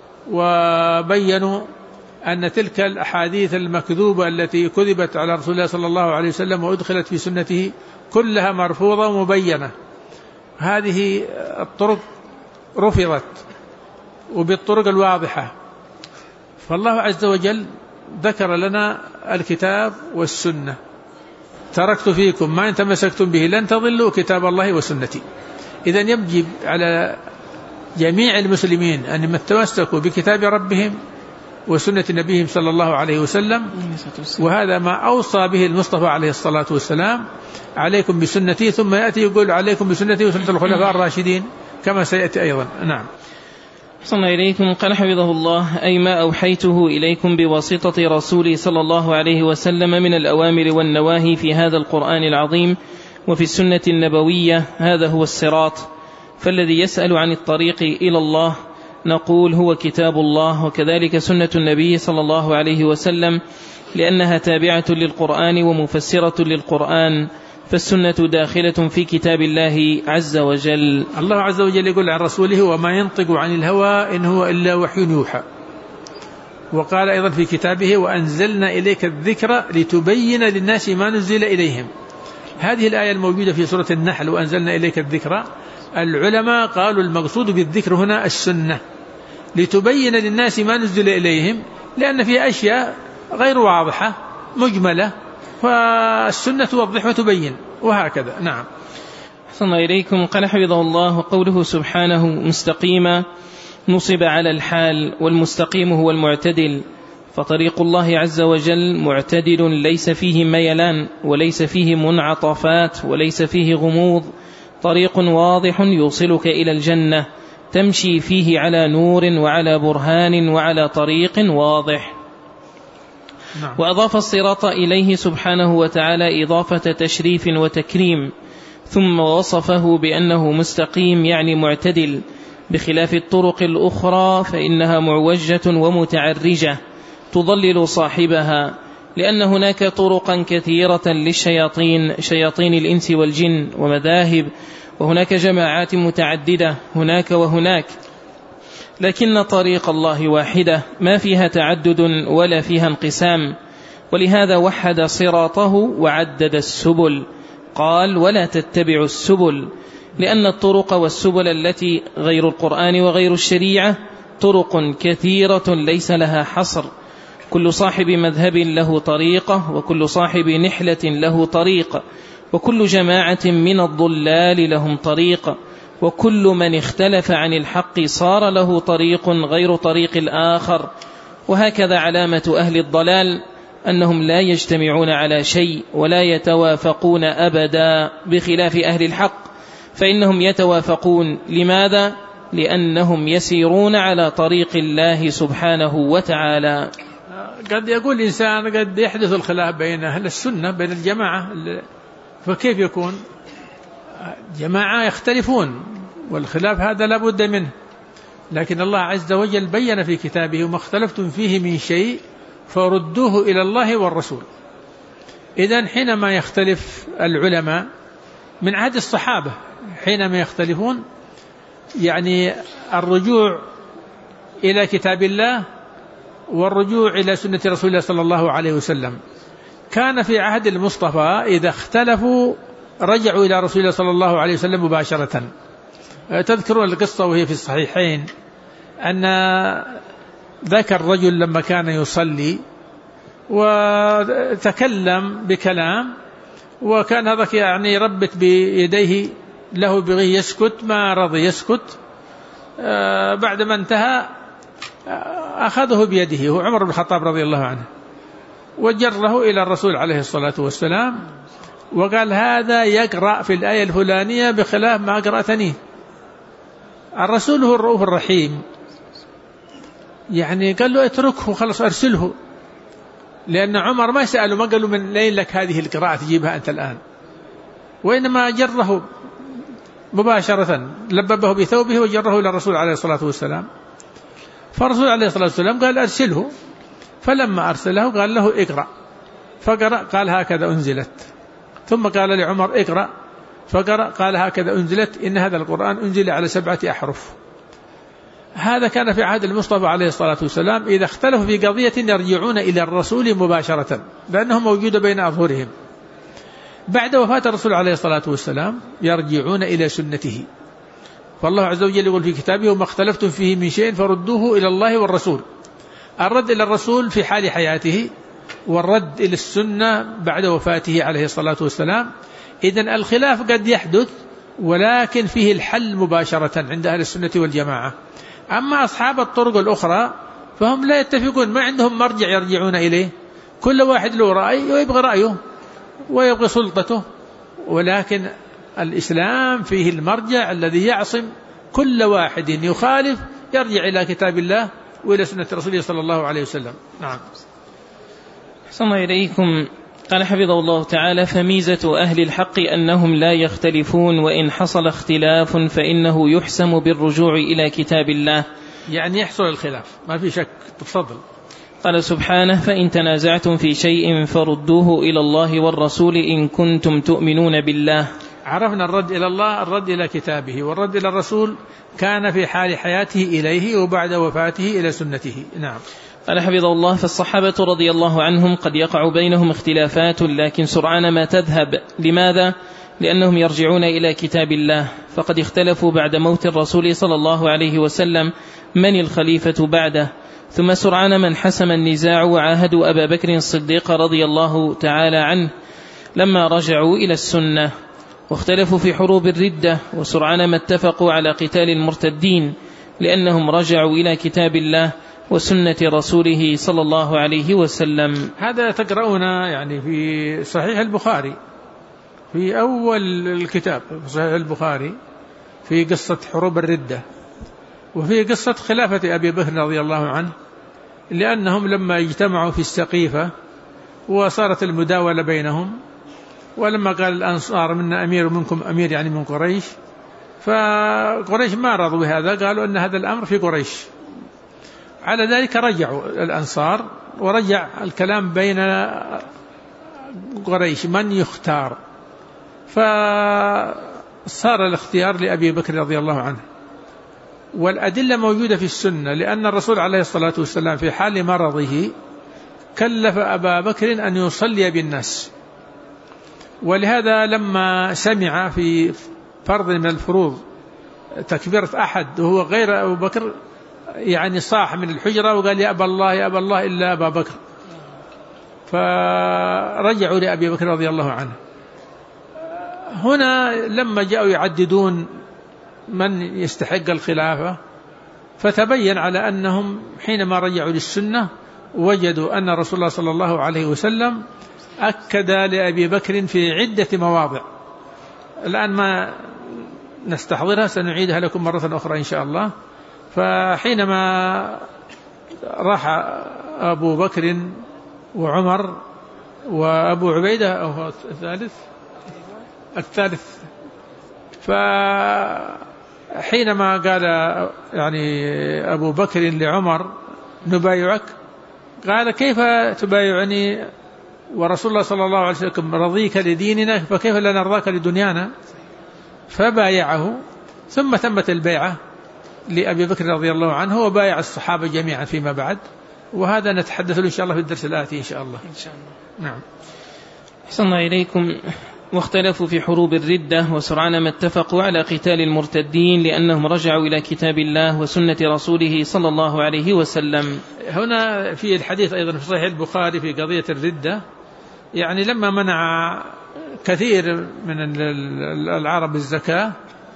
وبينوا أن تلك الأحاديث المكذوبة التي كذبت على رسول الله صلى الله عليه وسلم وأدخلت في سنته كلها مرفوضة ومبينة. هذه الطرق رفضت وبالطرق الواضحة. فالله عز وجل ذكر لنا الكتاب والسنة، تركت فيكم ما إن تمسكتم به لن تضلوا كتاب الله وسنتي. إذن يجب على جميع المسلمين أن يتمسكوا بكتاب ربهم وسنة نبيهم صلى الله عليه وسلم. وهذا ما أوصى به المصطفى عليه الصلاة والسلام: عليكم بسنتي، ثم يأتي يقول: عليكم بسنتي وسنة الخلفاء الراشدين، كما سيأتي أيضا. نعم. صلى إليكم. قال حفظه الله: أي ما أوحيته إليكم بواسطة رسولي صلى الله عليه وسلم من الأوامر والنواهي في هذا القرآن العظيم وفي السنة النبوية، هذا هو الصراط. فالذي يسأل عن الطريق إلى الله نقول: هو كتاب الله، وكذلك سنة النبي صلى الله عليه وسلم، لأنها تابعة للقرآن ومفسرة للقرآن، فالسنة داخلة في كتاب الله عز وجل. الله عز وجل يقول عن رسوله: وما ينطق عن الهوى إن هو إلا وحي يوحى. وقال أيضا في كتابه: وأنزلنا إليك الذكر لتبين للناس ما نزل إليهم. هذه الآية الموجودة في سورة النحل: وأنزلنا إليك الذكر، العلماء قالوا المقصود بالذكر هنا السنة، لتبين للناس ما نزل إليهم، لأن فيها أشياء غير واضحة مجملة، فالسنة توضح وتبين، وهكذا. نعم. صلى إليكم. قال حفظه الله: قوله سبحانه: مستقيما، نصب على الحال، والمستقيم هو المعتدل، فطريق الله عز وجل معتدل، ليس فيه ميلان، وليس فيه منعطفات، وليس فيه غموض، طريق واضح يوصلك إلى الجنة، تمشي فيه على نور وعلى برهان وعلى طريق واضح. نعم. وأضاف الصراط إليه سبحانه وتعالى إضافة تشريف وتكريم، ثم وصفه بأنه مستقيم يعني معتدل، بخلاف الطرق الأخرى فإنها معوجة ومتعرجة تضلل صاحبها، لأن هناك طرقا كثيرة للشياطين، شياطين الإنس والجن، ومذاهب، وهناك جماعات متعددة هناك وهناك، لكن طريق الله واحدة ما فيها تعدد ولا فيها انقسام. ولهذا وحد صراطه وعدد السبل، قال: ولا تتبعوا السبل، لأن الطرق والسبل التي غير القرآن وغير الشريعة طرق كثيرة ليس لها حصر، كل صاحب مذهب له طريقة، وكل صاحب نحلة له طريق، وكل جماعة من الضلال لهم طريق، وكل من اختلف عن الحق صار له طريق غير طريق الآخر. وهكذا علامة أهل الضلال أنهم لا يجتمعون على شيء ولا يتوافقون أبدا، بخلاف أهل الحق فإنهم يتوافقون. لماذا؟ لأنهم يسيرون على طريق الله سبحانه وتعالى. قد يقول الإنسان قد يحدث الخلاف بين أهل السنة، بين الجماعة، فكيف يكون؟ جماعة يختلفون، والخلاف هذا لا بد منه، لكن الله عز وجل بين في كتابه: وما اختلفتم فيه من شيء فردوه إلى الله والرسول. إذن حينما يختلف العلماء من عهد الصحابة، حينما يختلفون يعني الرجوع إلى كتاب الله والرجوع إلى سنة رسول الله صلى الله عليه وسلم. كان في عهد المصطفى إذا اختلفوا رجعوا إلى رسول الله صلى الله عليه وسلم مباشرة. تذكرون القصة وهي في الصحيحين أن ذاك الرجل لما كان يصلي وتكلم بكلام، وكان هذاك يعني ربت بيديه له بغي يسكت، ما رضي يسكت. بعدما انتهى أخذه بيده، هو عمر بن الخطاب رضي الله عنه، وجره إلى الرسول عليه الصلاة والسلام، وقال: هذا يقرأ في الآية الفلانية بخلاف ما قرأتني. الرسول هو الرؤوف الرحيم، يعني قال له: اتركه خلص، أرسله، لأن عمر ما سأله، ما قال له من أين لك هذه القراءة تجيبها أنت الآن، وإنما جره مباشرة، لببه بثوبه وجره إلى الرسول عليه الصلاة والسلام. فالرسول عليه الصلاة والسلام قال: أرسله. فلما أرسله قال له: اقرأ. فقرأ، قال: هكذا أنزلت. ثم قال لعمر: اقرأ. فقرأ، قال: هكذا أنزلت، إن هذا القرآن أنزل على 7 أحرف. هذا كان في عهد المصطفى عليه الصلاة والسلام. إذا اختلفوا في قضية يرجعون إلى الرسول مباشرة، لأنه موجود بين أظهرهم. بعد وفاة الرسول عليه الصلاة والسلام يرجعون إلى سنته. فالله عز وجل يقول في كتابه: وما اختلفتم فيه من شيء فردوه إلى الله والرسول. الرد إلى الرسول في حال حياته، والرد إلى السنة بعد وفاته عليه الصلاة والسلام. إذن الخلاف قد يحدث، ولكن فيه الحل مباشرة عند أهل السنة والجماعة. أما أصحاب الطرق الأخرى فهم لا يتفقون، ما عندهم مرجع يرجعون إليه، كل واحد له رأي ويبغى رأيه ويبغى سلطته. ولكن الإسلام فيه المرجع الذي يعصم كل واحد يخالف يرجع إلى كتاب الله وإلى سنة رسوله صلى الله عليه وسلم. نعم. أحسن إليكم. قال حفظه الله تعالى: فميزة أهل الحق أنهم لا يختلفون، وإن حصل اختلاف فإنه يحسم بالرجوع إلى كتاب الله. يعني يحصل الخلاف ما في شك. تفضل. قال سبحانه: فإن تنازعتم في شيء فردوه إلى الله والرسول إن كنتم تؤمنون بالله. عرفنا الرد إلى الله، الرد إلى كتابه، والرد إلى الرسول كان في حال حياته إليه وبعد وفاته إلى سنته. نعم. قال حفظه الله: فالصحابة رضي الله عنهم قد يقع بينهم اختلافات، لكن سرعان ما تذهب. لماذا؟ لأنهم يرجعون إلى كتاب الله، فقد اختلفوا بعد موت الرسول صلى الله عليه وسلم من الخليفة بعده، ثم سرعان من حسم النزاع وعاهدوا أبا بكر الصديق رضي الله تعالى عنه لما رجعوا إلى السنة، واختلفوا في حروب الردة، وسرعان ما اتفقوا على قتال المرتدين لأنهم رجعوا إلى كتاب الله وسنة رسوله صلى الله عليه وسلم. هذا تقرؤنا يعني في صحيح البخاري في أول الكتاب، في صحيح البخاري في قصة حروب الردة، وفي قصة خلافة أبي بكر رضي الله عنه، لأنهم لما اجتمعوا في السقيفة وصارت المداولة بينهم، ولما قال الأنصار منا أمير ومنكم أمير يعني من قريش، فقريش ما رضوا بهذا، قالوا أن هذا الأمر في قريش. على ذلك رجعوا الأنصار ورجع الكلام بين قريش من يختار، فصار الاختيار لأبي بكر رضي الله عنه. والأدلة موجودة في السنة، لأن الرسول عليه الصلاة والسلام في حال مرضه كلف أبا بكر أن يصلي بالناس، ولهذا لما سمع في فرض من الفروض تكبيرة أحد وهو غير أبو بكر يعني صاح من الحجرة وقال: يا أبا الله يا أبا الله إلا أبا بكر. فرجعوا لأبي بكر رضي الله عنه. هنا لما جاءوا يعددون من يستحق الخلافة، فتبين على أنهم حينما رجعوا للسنة وجدوا أن رسول الله صلى الله عليه وسلم أكد لأبي بكر في عدة مواضع، الآن ما نستحضرها، سنعيدها لكم مرة أخرى إن شاء الله. فحينما راح أبو بكر وعمر وأبو عبيدة أو الثالث، فحينما قال يعني أبو بكر لعمر: نبايعك، قال: كيف تبايعني ورسول الله صلى الله عليه وسلم رضيك لديننا، فكيف لا نرضاك لدنيانا؟ فبايعه، ثم تمت البيعة لأبي بكر رضي الله عنه، وبايع الصحابة جميعا فيما بعد، وهذا نتحدث إن شاء الله في الدرس الآتي إن شاء الله. نعم. أحسن إليكم. واختلفوا في حروب الردة، وسرعان ما اتفقوا على قتال المرتدين لأنهم رجعوا إلى كتاب الله وسنة رسوله صلى الله عليه وسلم. هنا في الحديث أيضا في صحيح البخاري في قضية الردة، يعني لما منع كثير من العرب الزكاة،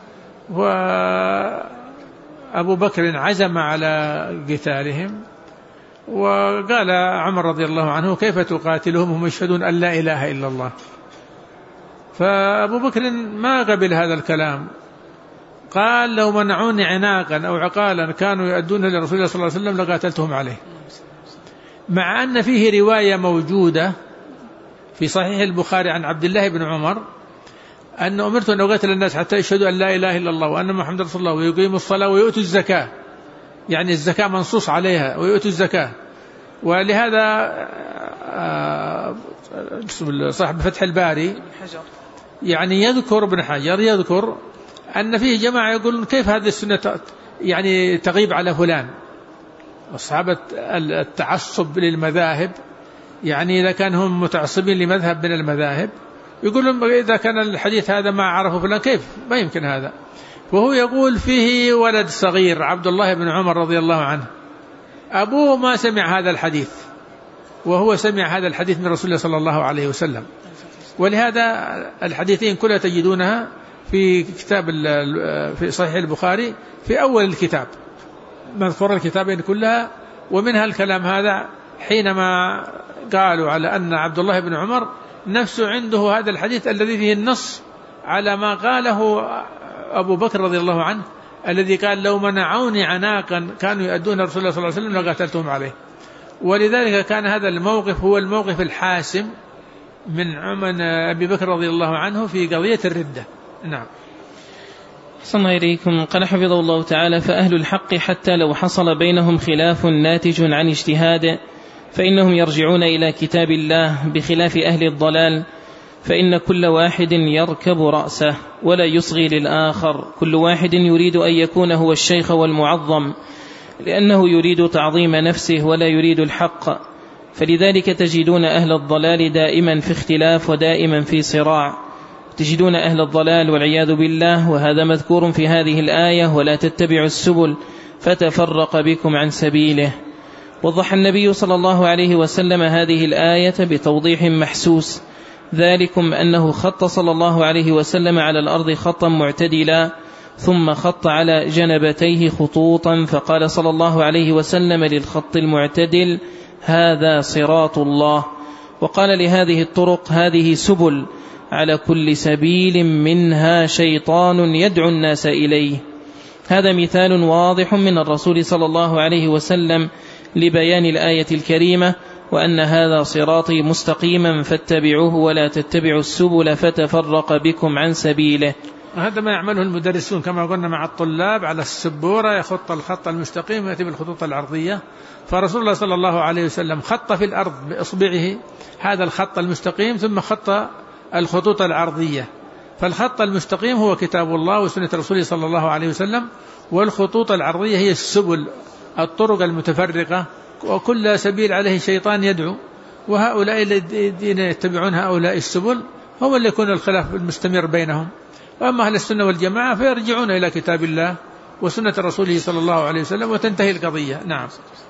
وأبو بكر عزم على قتالهم، وقال عمر رضي الله عنه: كيف تقاتلهم هم يشهدون أن لا إله إلا الله؟ فأبو بكر ما قبل هذا الكلام، قال: لو منعوني عناقا أو عقالا كانوا يؤدونه لرسول الله صلى الله عليه وسلم لقاتلتهم عليه. مع أن فيه رواية موجودة في صحيح البخاري عن عبد الله بن عمر أن أمرت أن أقاتل الناس حتى يشهدوا أن لا إله إلا الله وأن محمد رسول الله ويقيموا الصلاة ويؤتوا الزكاة، يعني الزكاة منصوص عليها، ويؤتوا الزكاة. ولهذا صاحب فتح الباري يعني يذكر ابن حجر يذكر أن فيه جماعة يقولون: كيف هذه السنة يعني تغيب على فلان؟ أصحاب التعصب للمذاهب، يعني إذا كان هم متعصبين لمذهب من المذاهب، يقولون إذا كان الحديث هذا ما عرفه فلان كيف؟ ما يمكن هذا. وهو يقول: فيه ولد صغير عبد الله بن عمر رضي الله عنه، أبوه ما سمع هذا الحديث، وهو سمع هذا الحديث من رسول الله صلى الله عليه وسلم. ولهذا الحديثين كلها تجدونها في كتاب في صحيح البخاري في أول الكتاب، مذكور الكتابين كلها ومنها الكلام هذا حينما قالوا على أن عبد الله بن عمر نفسه عنده هذا الحديث الذي فيه النص على ما قاله أبو بكر رضي الله عنه الذي قال لو منعوني عناقا كانوا يؤدون رسول الله صلى الله عليه وسلم لقاتلتهم عليه. ولذلك كان هذا الموقف هو الموقف الحاسم من أبي بكر رضي الله عنه في قضية الردة. نعم. صلى إليكم. قال حفظه الله تعالى: فأهل الحق حتى لو حصل بينهم خلاف ناتج عن اجتهاد فإنهم يرجعون إلى كتاب الله، بخلاف أهل الضلال فإن كل واحد يركب رأسه ولا يصغي للآخر، كل واحد يريد أن يكون هو الشيخ والمعظم لأنه يريد تعظيم نفسه ولا يريد الحق، فلذلك تجدون أهل الضلال دائما في اختلاف ودائما في صراع. تجدون أهل الضلال والعياذ بالله، وهذا مذكور في هذه الآية: ولا تتبعوا السبل فتفرق بكم عن سبيله. وضح النبي صلى الله عليه وسلم هذه الآية بتوضيح محسوس، ذلكم أنه خط صلى الله عليه وسلم على الأرض خطا معتدلا ثم خط على جنبتيه خطوطا، فقال صلى الله عليه وسلم للخط المعتدل: هذا صراط الله. وقال لهذه الطرق: هذه سبل، على كل سبيل منها شيطان يدعو الناس إليه. هذا مثال واضح من الرسول صلى الله عليه وسلم لبيان الآية الكريمة: وأن هذا صراطي مستقيما فاتبعوه ولا تتبعوا السبل فتفرق بكم عن سبيله. هذا ما يعمله المدرسون كما قلنا مع الطلاب على السبورة، يخط الخط المستقيم ويأتي بالخطوط العرضية. فرسول الله صلى الله عليه وسلم خط في الأرض بإصبعه هذا الخط المستقيم ثم خط الخطوط العرضية. فالخط المستقيم هو كتاب الله وسنة رسوله صلى الله عليه وسلم، والخطوط العرضية هي السبل، الطرق المتفرقة، وكل سبيل عليه شيطان يدعو، وهؤلاء الذين يتبعون هؤلاء السبل هم اللي يكون الخلاف المستمر بينهم. وأما أهل السنة والجماعة فيرجعون إلى كتاب الله وسنة رسوله صلى الله عليه وسلم وتنتهي القضية. نعم.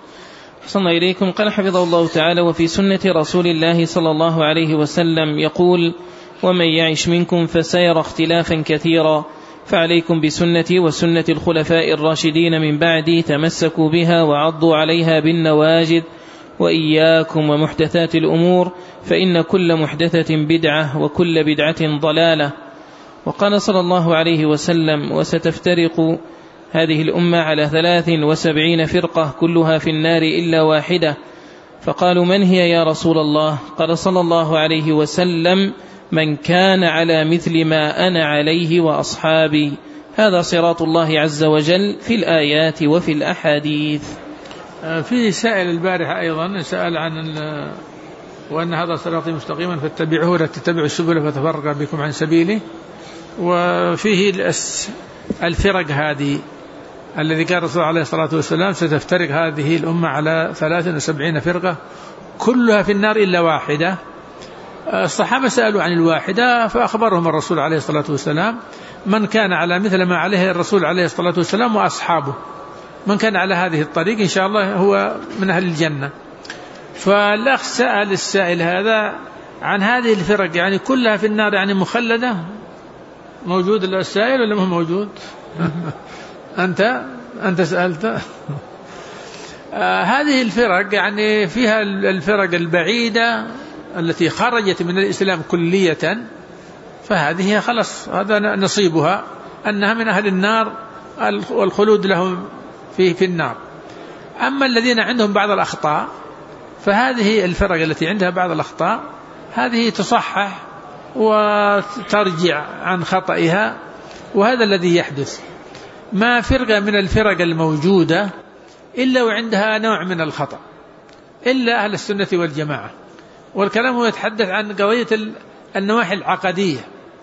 صلى إليكم. قال حفظه الله تعالى: وفي سنة رسول الله صلى الله عليه وسلم يقول: ومن يعش منكم فسيرى اختلافا كثيرا، فعليكم بسنتي وسنة الخلفاء الراشدين من بعدي، تمسكوا بها وعضوا عليها بالنواجذ، وإياكم ومحدثات الأمور فإن كل محدثة بدعة وكل بدعة ضلالة. وقال صلى الله عليه وسلم: وستفترق هذه الأمة على 73 فرقة كلها في النار إلا واحدة. فقالوا: من هي يا رسول الله؟ قال صلى الله عليه وسلم: من كان على مثل ما أنا عليه وأصحابي. هذا صراط الله عز وجل في الآيات وفي الأحاديث. في سائل البارحة أيضا سأل عن وأن هذا صراطي مستقيما فاتبعوه ولا تتبعوا السبل فتفرق بكم عن سبيله. وفيه الفرق هذه الذي قال الرسول عليه الصلاة والسلام: ستفترق هذه الأمة على 73 فرقة كلها في النار إلا واحدة. الصحابة سألوا عن الواحدة فأخبرهم الرسول عليه الصلاة والسلام: من كان على مثل ما عليه الرسول عليه الصلاة والسلام وأصحابه، من كان على هذه الطريق إن شاء الله هو من أهل الجنة. فالأخ سأل السائل هذا عن هذه الفرق، يعني كلها في النار يعني مخلدة. موجود السائل ولا ما موجود؟ أنت سألت. هذه الفرق يعني فيها الفرق البعيدة التي خرجت من الإسلام كلية، فهذه خلص هذا نصيبها أنها من أهل النار والخلود لهم في النار. أما الذين عندهم بعض الأخطاء فهذه الفرق التي عندها بعض الأخطاء هذه تصحح وترجع عن خطئها، وهذا الذي يحدث. ما فرقة من الفرق الموجودة إلا وعندها نوع من الخطأ إلا أهل السنة والجماعة. والكلام هو يتحدث عن قضية النواحي العقدية.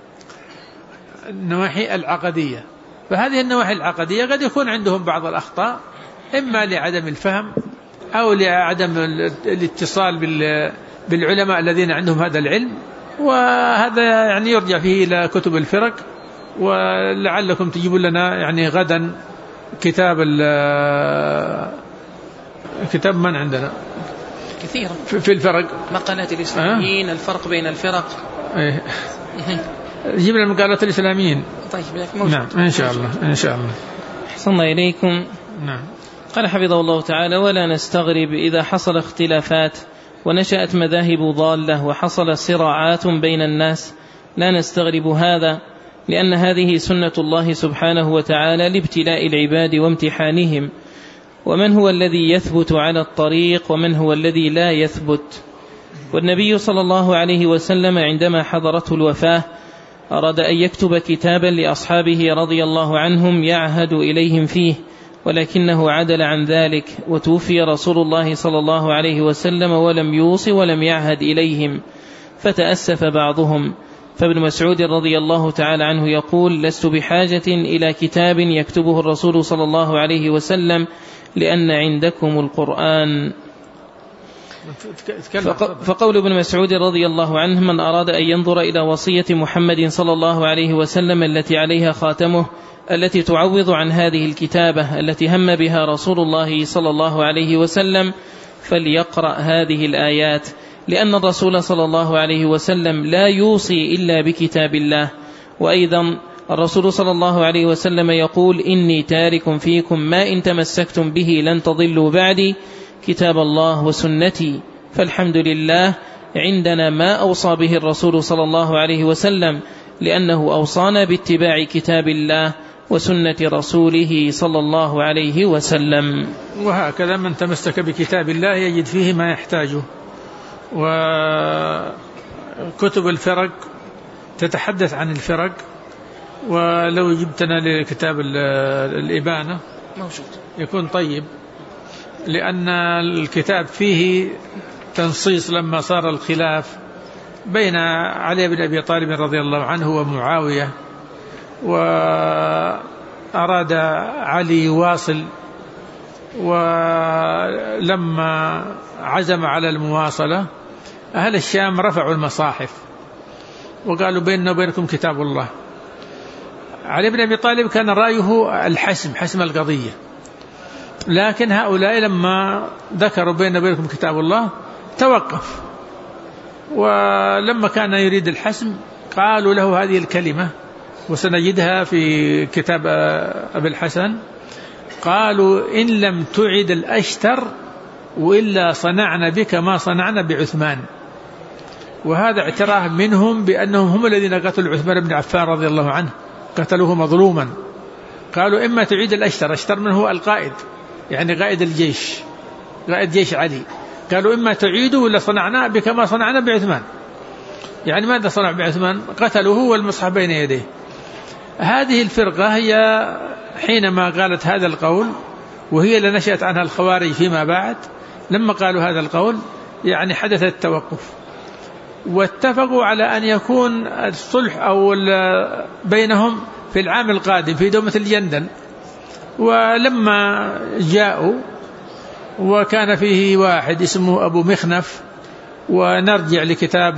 النواحي العقدية، فهذه النواحي العقدية قد يكون عندهم بعض الأخطاء إما لعدم الفهم أو لعدم الاتصال بالعلماء الذين عندهم هذا العلم، وهذا يعني يرجع فيه إلى كتب الفرق. ولعلكم تجيبون لنا يعني غدا كتاب من عندنا كثيرا في الفرق، مقالات الإسلاميين الفرق بين الفرق. جيب لنا مقالات الإسلاميين. طيب نعم إن شاء الله إن شاء الله. أحسن الله إليكم. نعم. قال حفظه الله تعالى: ولا نستغرب إذا حصل اختلافات ونشأت مذاهب ضالة وحصل صراعات بين الناس، لا نستغرب هذا، لأن هذه سنة الله سبحانه وتعالى لابتلاء العباد وامتحانهم، ومن هو الذي يثبت على الطريق ومن هو الذي لا يثبت. والنبي صلى الله عليه وسلم عندما حضرته الوفاة أراد أن يكتب كتابا لأصحابه رضي الله عنهم يعهد إليهم فيه، ولكنه عدل عن ذلك، وتوفي رسول الله صلى الله عليه وسلم ولم يوص ولم يعهد إليهم، فتأسف بعضهم. فابن مسعود رضي الله تعالى عنه يقول: لست بحاجة إلى كتاب يكتبه الرسول صلى الله عليه وسلم، لأن عندكم القرآن. فقول ابن مسعود رضي الله عنه: من أراد أن ينظر إلى وصية محمد صلى الله عليه وسلم التي عليها خاتمه، التي تعوض عن هذه الكتابة التي هم بها رسول الله صلى الله عليه وسلم، فليقرأ هذه الآيات، لأن الرسول صلى الله عليه وسلم لا يوصي إلا بكتاب الله. وأيضا الرسول صلى الله عليه وسلم يقول: إني تارك فيكم ما إن تمسكتم به لن تضلوا بعدي، كتاب الله وسنتي. فالحمد لله عندنا ما أوصى به الرسول صلى الله عليه وسلم، لأنه أوصانا باتباع كتاب الله وسنة رسوله صلى الله عليه وسلم. وهكذا من تمسك بكتاب الله يجد فيه ما يحتاجه. وكتب الفرق تتحدث عن الفرق، ولو جبتنا لكتاب الإبانة يكون طيب، لأن الكتاب فيه تنصيص لما صار الخلاف بين علي بن أبي طالب رضي الله عنه ومعاوية، وأراد علي واصل، ولما عزم على المواصلة أهل الشام رفعوا المصاحف وقالوا: بيننا وبينكم كتاب الله. علي بن أبي طالب كان رأيه الحسم، حسم القضية، لكن هؤلاء لما ذكروا بيننا وبينكم كتاب الله توقف، ولما كان يريد الحسم قالوا له هذه الكلمة، وسنجدها في كتاب أبي الحسن، قالوا: إن لم تعد الأشتر وإلا صنعنا بك ما صنعنا بعثمان. وهذا اعتراف منهم بأنهم هم الذين قتلوا عثمان بن عفان رضي الله عنه، قتلوه مظلوما. قالوا: إما تعيد الأشتر، أشتر من هو القائد، يعني قائد الجيش، قائد جيش علي، قالوا: إما تعيده ولا صنعنا بك ما صنعنا بعثمان. يعني ماذا صنع بعثمان؟ قتلوه والمصحف بين يديه. هذه الفرقة هي حينما قالت هذا القول، وهي اللي نشأت عنها الخوارج فيما بعد، لما قالوا هذا القول يعني حدث التوقف، واتفقوا على أن يكون الصلح أو بينهم في العام القادم في دومة الجندل. ولما جاءوا وكان فيه واحد اسمه أبو مخنف، ونرجع لكتاب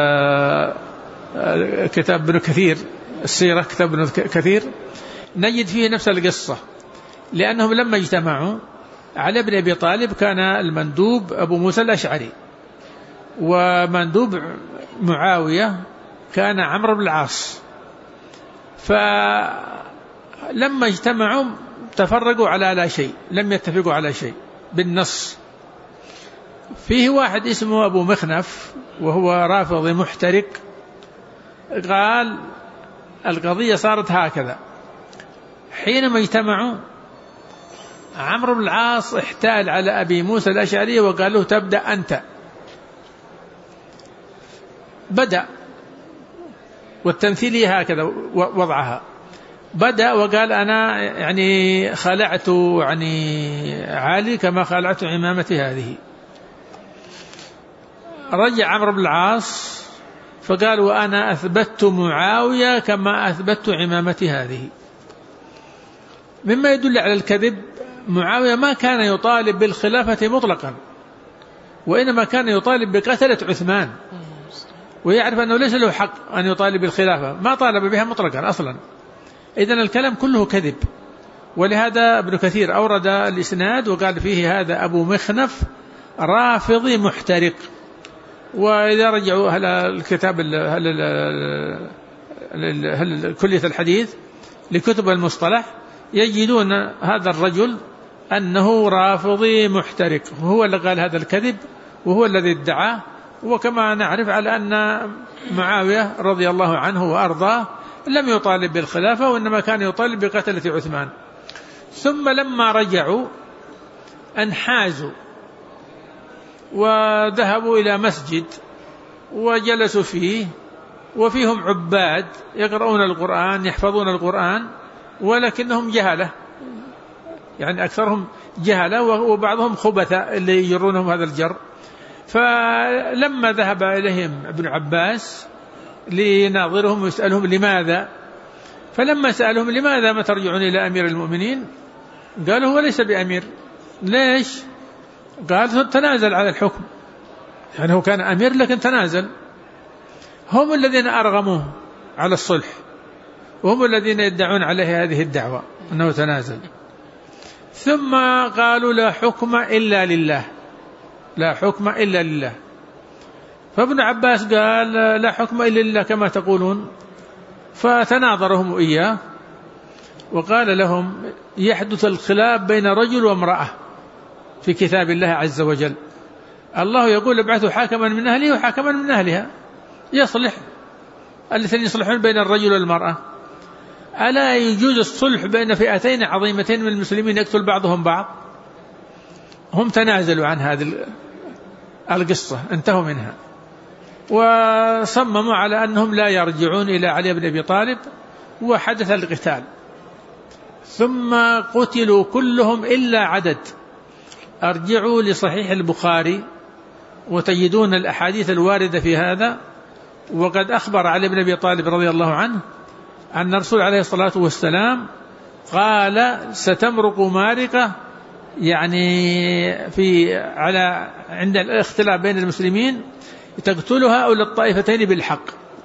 كتاب ابن كثير السيرة، كتاب ابن كثير، نجد فيه نفس القصة، لأنهم لما اجتمعوا علي بن أبي طالب كان المندوب أبو موسى الأشعري، ومندوب معاوية كان عمرو بن العاص. فلما اجتمعوا تفرقوا على لا شيء، لم يتفقوا على شيء بالنص. فيه واحد اسمه أبو مخنف وهو رافضي محترق، قال: القضية صارت هكذا: حينما اجتمعوا عمرو بن العاص احتال على أبي موسى الأشعري وقال له: تبدأ أنت. بدأ، والتمثيلية هكذا وضعها، بدأ وقال: أنا يعني خلعت يعني عالي كما خلعت عمامتي هذه. رجع عمرو بن العاص فقال: وأنا أثبت معاوية كما أثبت عمامتي هذه. مما يدل على الكذب، معاوية ما كان يطالب بالخلافة مطلقا، وإنما كان يطالب بقتلة عثمان، ويعرف أنه ليس له حق أن يطالب بالخلافة، ما طالب بها مطلقا أصلا. إذن الكلام كله كذب. ولهذا ابن كثير أورد الإسناد وقال فيه: هذا أبو مخنف رافضي محترق. وإذا رجعوا هل الكتاب هل كلية الحديث لكتب المصطلح يجدون هذا الرجل أنه رافضي محترق، وهو اللي قال هذا الكذب وهو الذي ادعاه. وكما نعرف على أن معاوية رضي الله عنه وأرضاه لم يطالب بالخلافة، وإنما كان يطالب بقتلة عثمان. ثم لما رجعوا انحازوا وذهبوا إلى مسجد وجلسوا فيه، وفيهم عباد يقرؤون القرآن يحفظون القرآن، ولكنهم جهلة، يعني أكثرهم جهلة وبعضهم خبثة اللي يجرونهم هذا الجر. فلما ذهب إليهم ابن عباس ليناظرهم ويسألهم لماذا، فلما سألهم لماذا ما ترجعون إلى أمير المؤمنين، قالوا هو ليس بأمير. ليش؟ قال تنازل على الحكم، يعني هو كان أمير لكن تنازل. هم الذين أرغموه على الصلح، وهم الذين يدعون عليه هذه الدعوة أنه تنازل. ثم قالوا لا حكم إلا لله، لا حكم إلا لله. فابن عباس قال لا حكم إلا لله كما تقولون. فتناظرهم إياه وقال لهم يحدث الخلاف بين رجل وامرأة في كتاب الله عز وجل، الله يقول ابعثوا حاكما من أهله وحاكما من أهلها يصلح، الاثنين يصلحون بين الرجل والمرأة. ألا يجوز الصلح بين فئتين عظيمتين من المسلمين يقتل بعضهم بعض؟ هم تنازلوا عن هذه القصة، انتهوا منها، وصمموا على أنهم لا يرجعون إلى علي بن أبي طالب، وحدث القتال. ثم قتلوا كلهم إلا عدد. أرجعوا لصحيح البخاري وتجدون الأحاديث الواردة في هذا. وقد أخبر علي بن أبي طالب رضي الله عنه أن الرسول عليه الصلاة والسلام قال ستمرق مارقة، يعني عند الاختلاف بين المسلمين تقتلها أولى الطائفتين بالحق.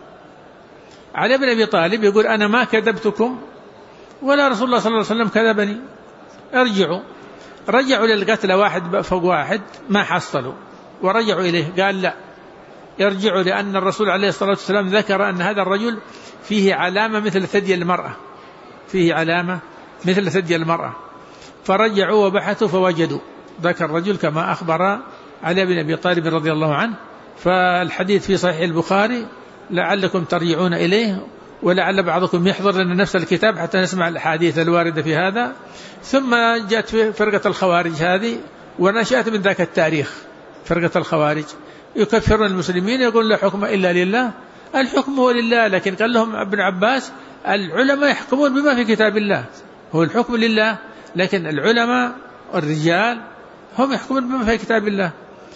علي بن أبي طالب يقول أنا ما كذبتكم ولا رسول الله صلى الله عليه وسلم كذبني، ارجعوا. رجعوا للقتل واحد فوق واحد ما حصلوا، ورجعوا إليه قال لا يرجعوا، لأن الرسول عليه الصلاة والسلام ذكر أن هذا الرجل فيه علامة مثل ثدي المرأة، فيه علامة مثل ثدي المرأة. فرجعوا وبحثوا فوجدوا ذاك الرجل كما أخبر علي بن أبي طالب رضي الله عنه. فالحديث في صحيح البخاري، لعلكم ترجعون إليه ولعل بعضكم يحضر لنا نفس الكتاب حتى نسمع الحديث الواردة في هذا. ثم جاءت في فرقة الخوارج هذه ونشأت من ذاك التاريخ فرقة الخوارج، يكفرون المسلمين، يقول لا حكم إلا لله، الحكم هو لله. لكن قال لهم ابن عباس العلماء يحكمون بما في كتاب الله، هو الحكم لله، لكن العلماء الرجال هم يحكمون بما في كتاب الله.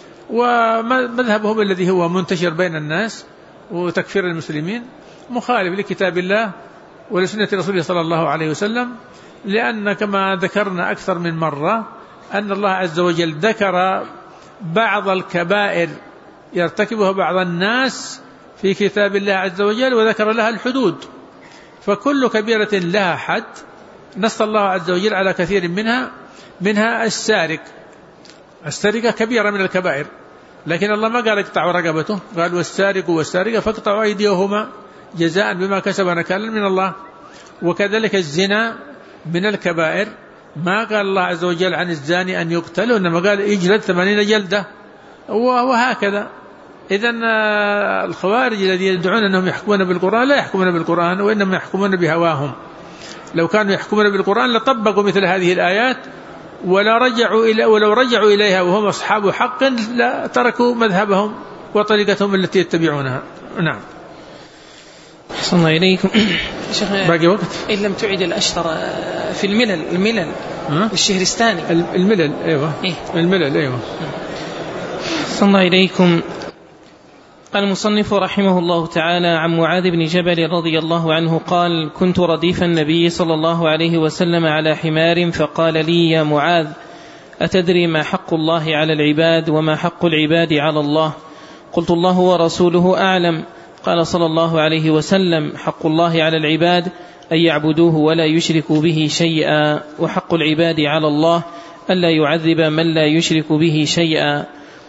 ومذهبهم الذي هو منتشر بين الناس وتكفير المسلمين مخالف لكتاب الله ولسنة رسوله صلى الله عليه وسلم. لأن كما ذكرنا أكثر من مرة أن الله عز وجل ذكر بعض الكبائر يرتكبها بعض الناس في كتاب الله عز وجل وذكر لها الحدود، فكل كبيرة لها حد. نص الله عز وجل على كثير منها السرقة كبيرة من الكبائر، لكن الله ما قال اقطعوا رقبته، قال والسارق والسارقة فاقطعوا أيديهما جزاء بما كسب نكالا من الله. وكذلك الزنا من الكبائر، ما قال الله عز وجل عن الزاني أن يقتل، إنما قال يجلد 80 جلدة، وهكذا. إذن الخوارج الذين يدعون أنهم يحكمون بالقرآن لا يحكمون بالقرآن، وإنما يحكمون بهواهم. لو كانوا يحكمون بالقرآن لطبقوا مثل هذه الآيات، ولو رجعوا إليها وهم أصحاب حق لا تركوا مذهبهم وطريقتهم التي يتبعونها. نعم. أحسن الله إليكم. باقي وقت إن لم تعد الأشطر في الملل الشهرستاني. الملل أيوة. الملل أيوة. أحسن الله إليكم. قال المصنف رحمه الله تعالى عن معاذ بن جبل رضي الله عنه قال كنت رديف النبي صلى الله عليه وسلم على حمار، فقال لي يا معاذ أتدري ما حق الله على العباد وما حق العباد على الله؟ قلت الله ورسوله أعلم. قال صلى الله عليه وسلم حق الله على العباد أن يعبدوه ولا يشركوا به شيئا، وحق العباد على الله ألا يعذب من لا يشرك به شيئا.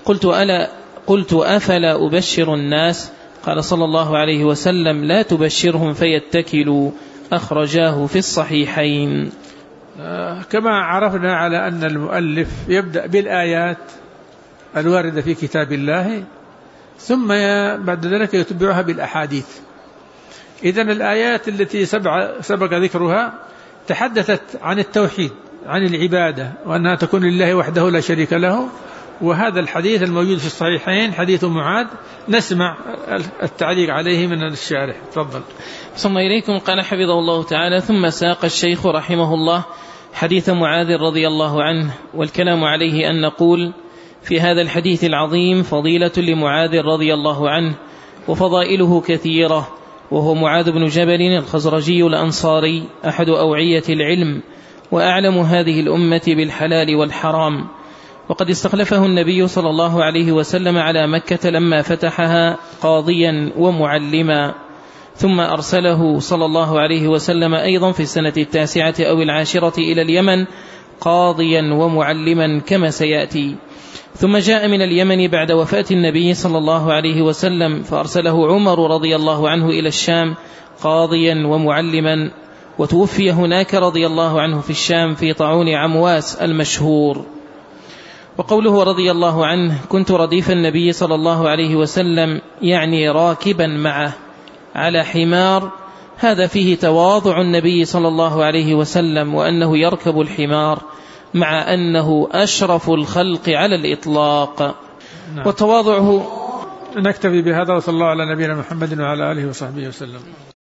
قلت أفلا أبشر الناس؟ قال صلى الله عليه وسلم لا تبشرهم فيتكلوا. أخرجاه في الصحيحين. كما عرفنا على أن المؤلف يبدأ بالآيات الواردة في كتاب الله ثم بعد ذلك يتبعها بالأحاديث. إذن الآيات التي سبق ذكرها تحدثت عن التوحيد، عن العبادة، وأنها تكون لله وحده لا شريك له. وهذا الحديث الموجود في الصحيحين حديث معاذ، نسمع التعليق عليه من الشارح. تفضل. ثم إليكم. قال حفظه الله تعالى: ثم ساق الشيخ رحمه الله حديث معاذ رضي الله عنه، والكلام عليه أن نقول في هذا الحديث العظيم فضيلة لمعاذ رضي الله عنه، وفضائله كثيرة، وهو معاذ بن جبل الخزرجي الأنصاري، أحد أوعية العلم وأعلم هذه الأمة بالحلال والحرام، وقد استخلفه النبي صلى الله عليه وسلم على مكة لما فتحها قاضيا ومعلما، ثم أرسله صلى الله عليه وسلم أيضا في السنة 9 أو 10 إلى اليمن قاضيا ومعلما كما سيأتي. ثم جاء من اليمن بعد وفاة النبي صلى الله عليه وسلم فأرسله عمر رضي الله عنه إلى الشام قاضيا ومعلما، وتوفي هناك رضي الله عنه في الشام في طاعون عمواس المشهور. وقوله رضي الله عنه: كنت رديف النبي صلى الله عليه وسلم، يعني راكبا معه على حمار، هذا فيه تواضع النبي صلى الله عليه وسلم، وأنه يركب الحمار مع أنه أشرف الخلق على الإطلاق. نعم. وتواضعه. نكتفي بهذا، وصلى الله على نبينا محمد وعلى آله وصحبه وسلم.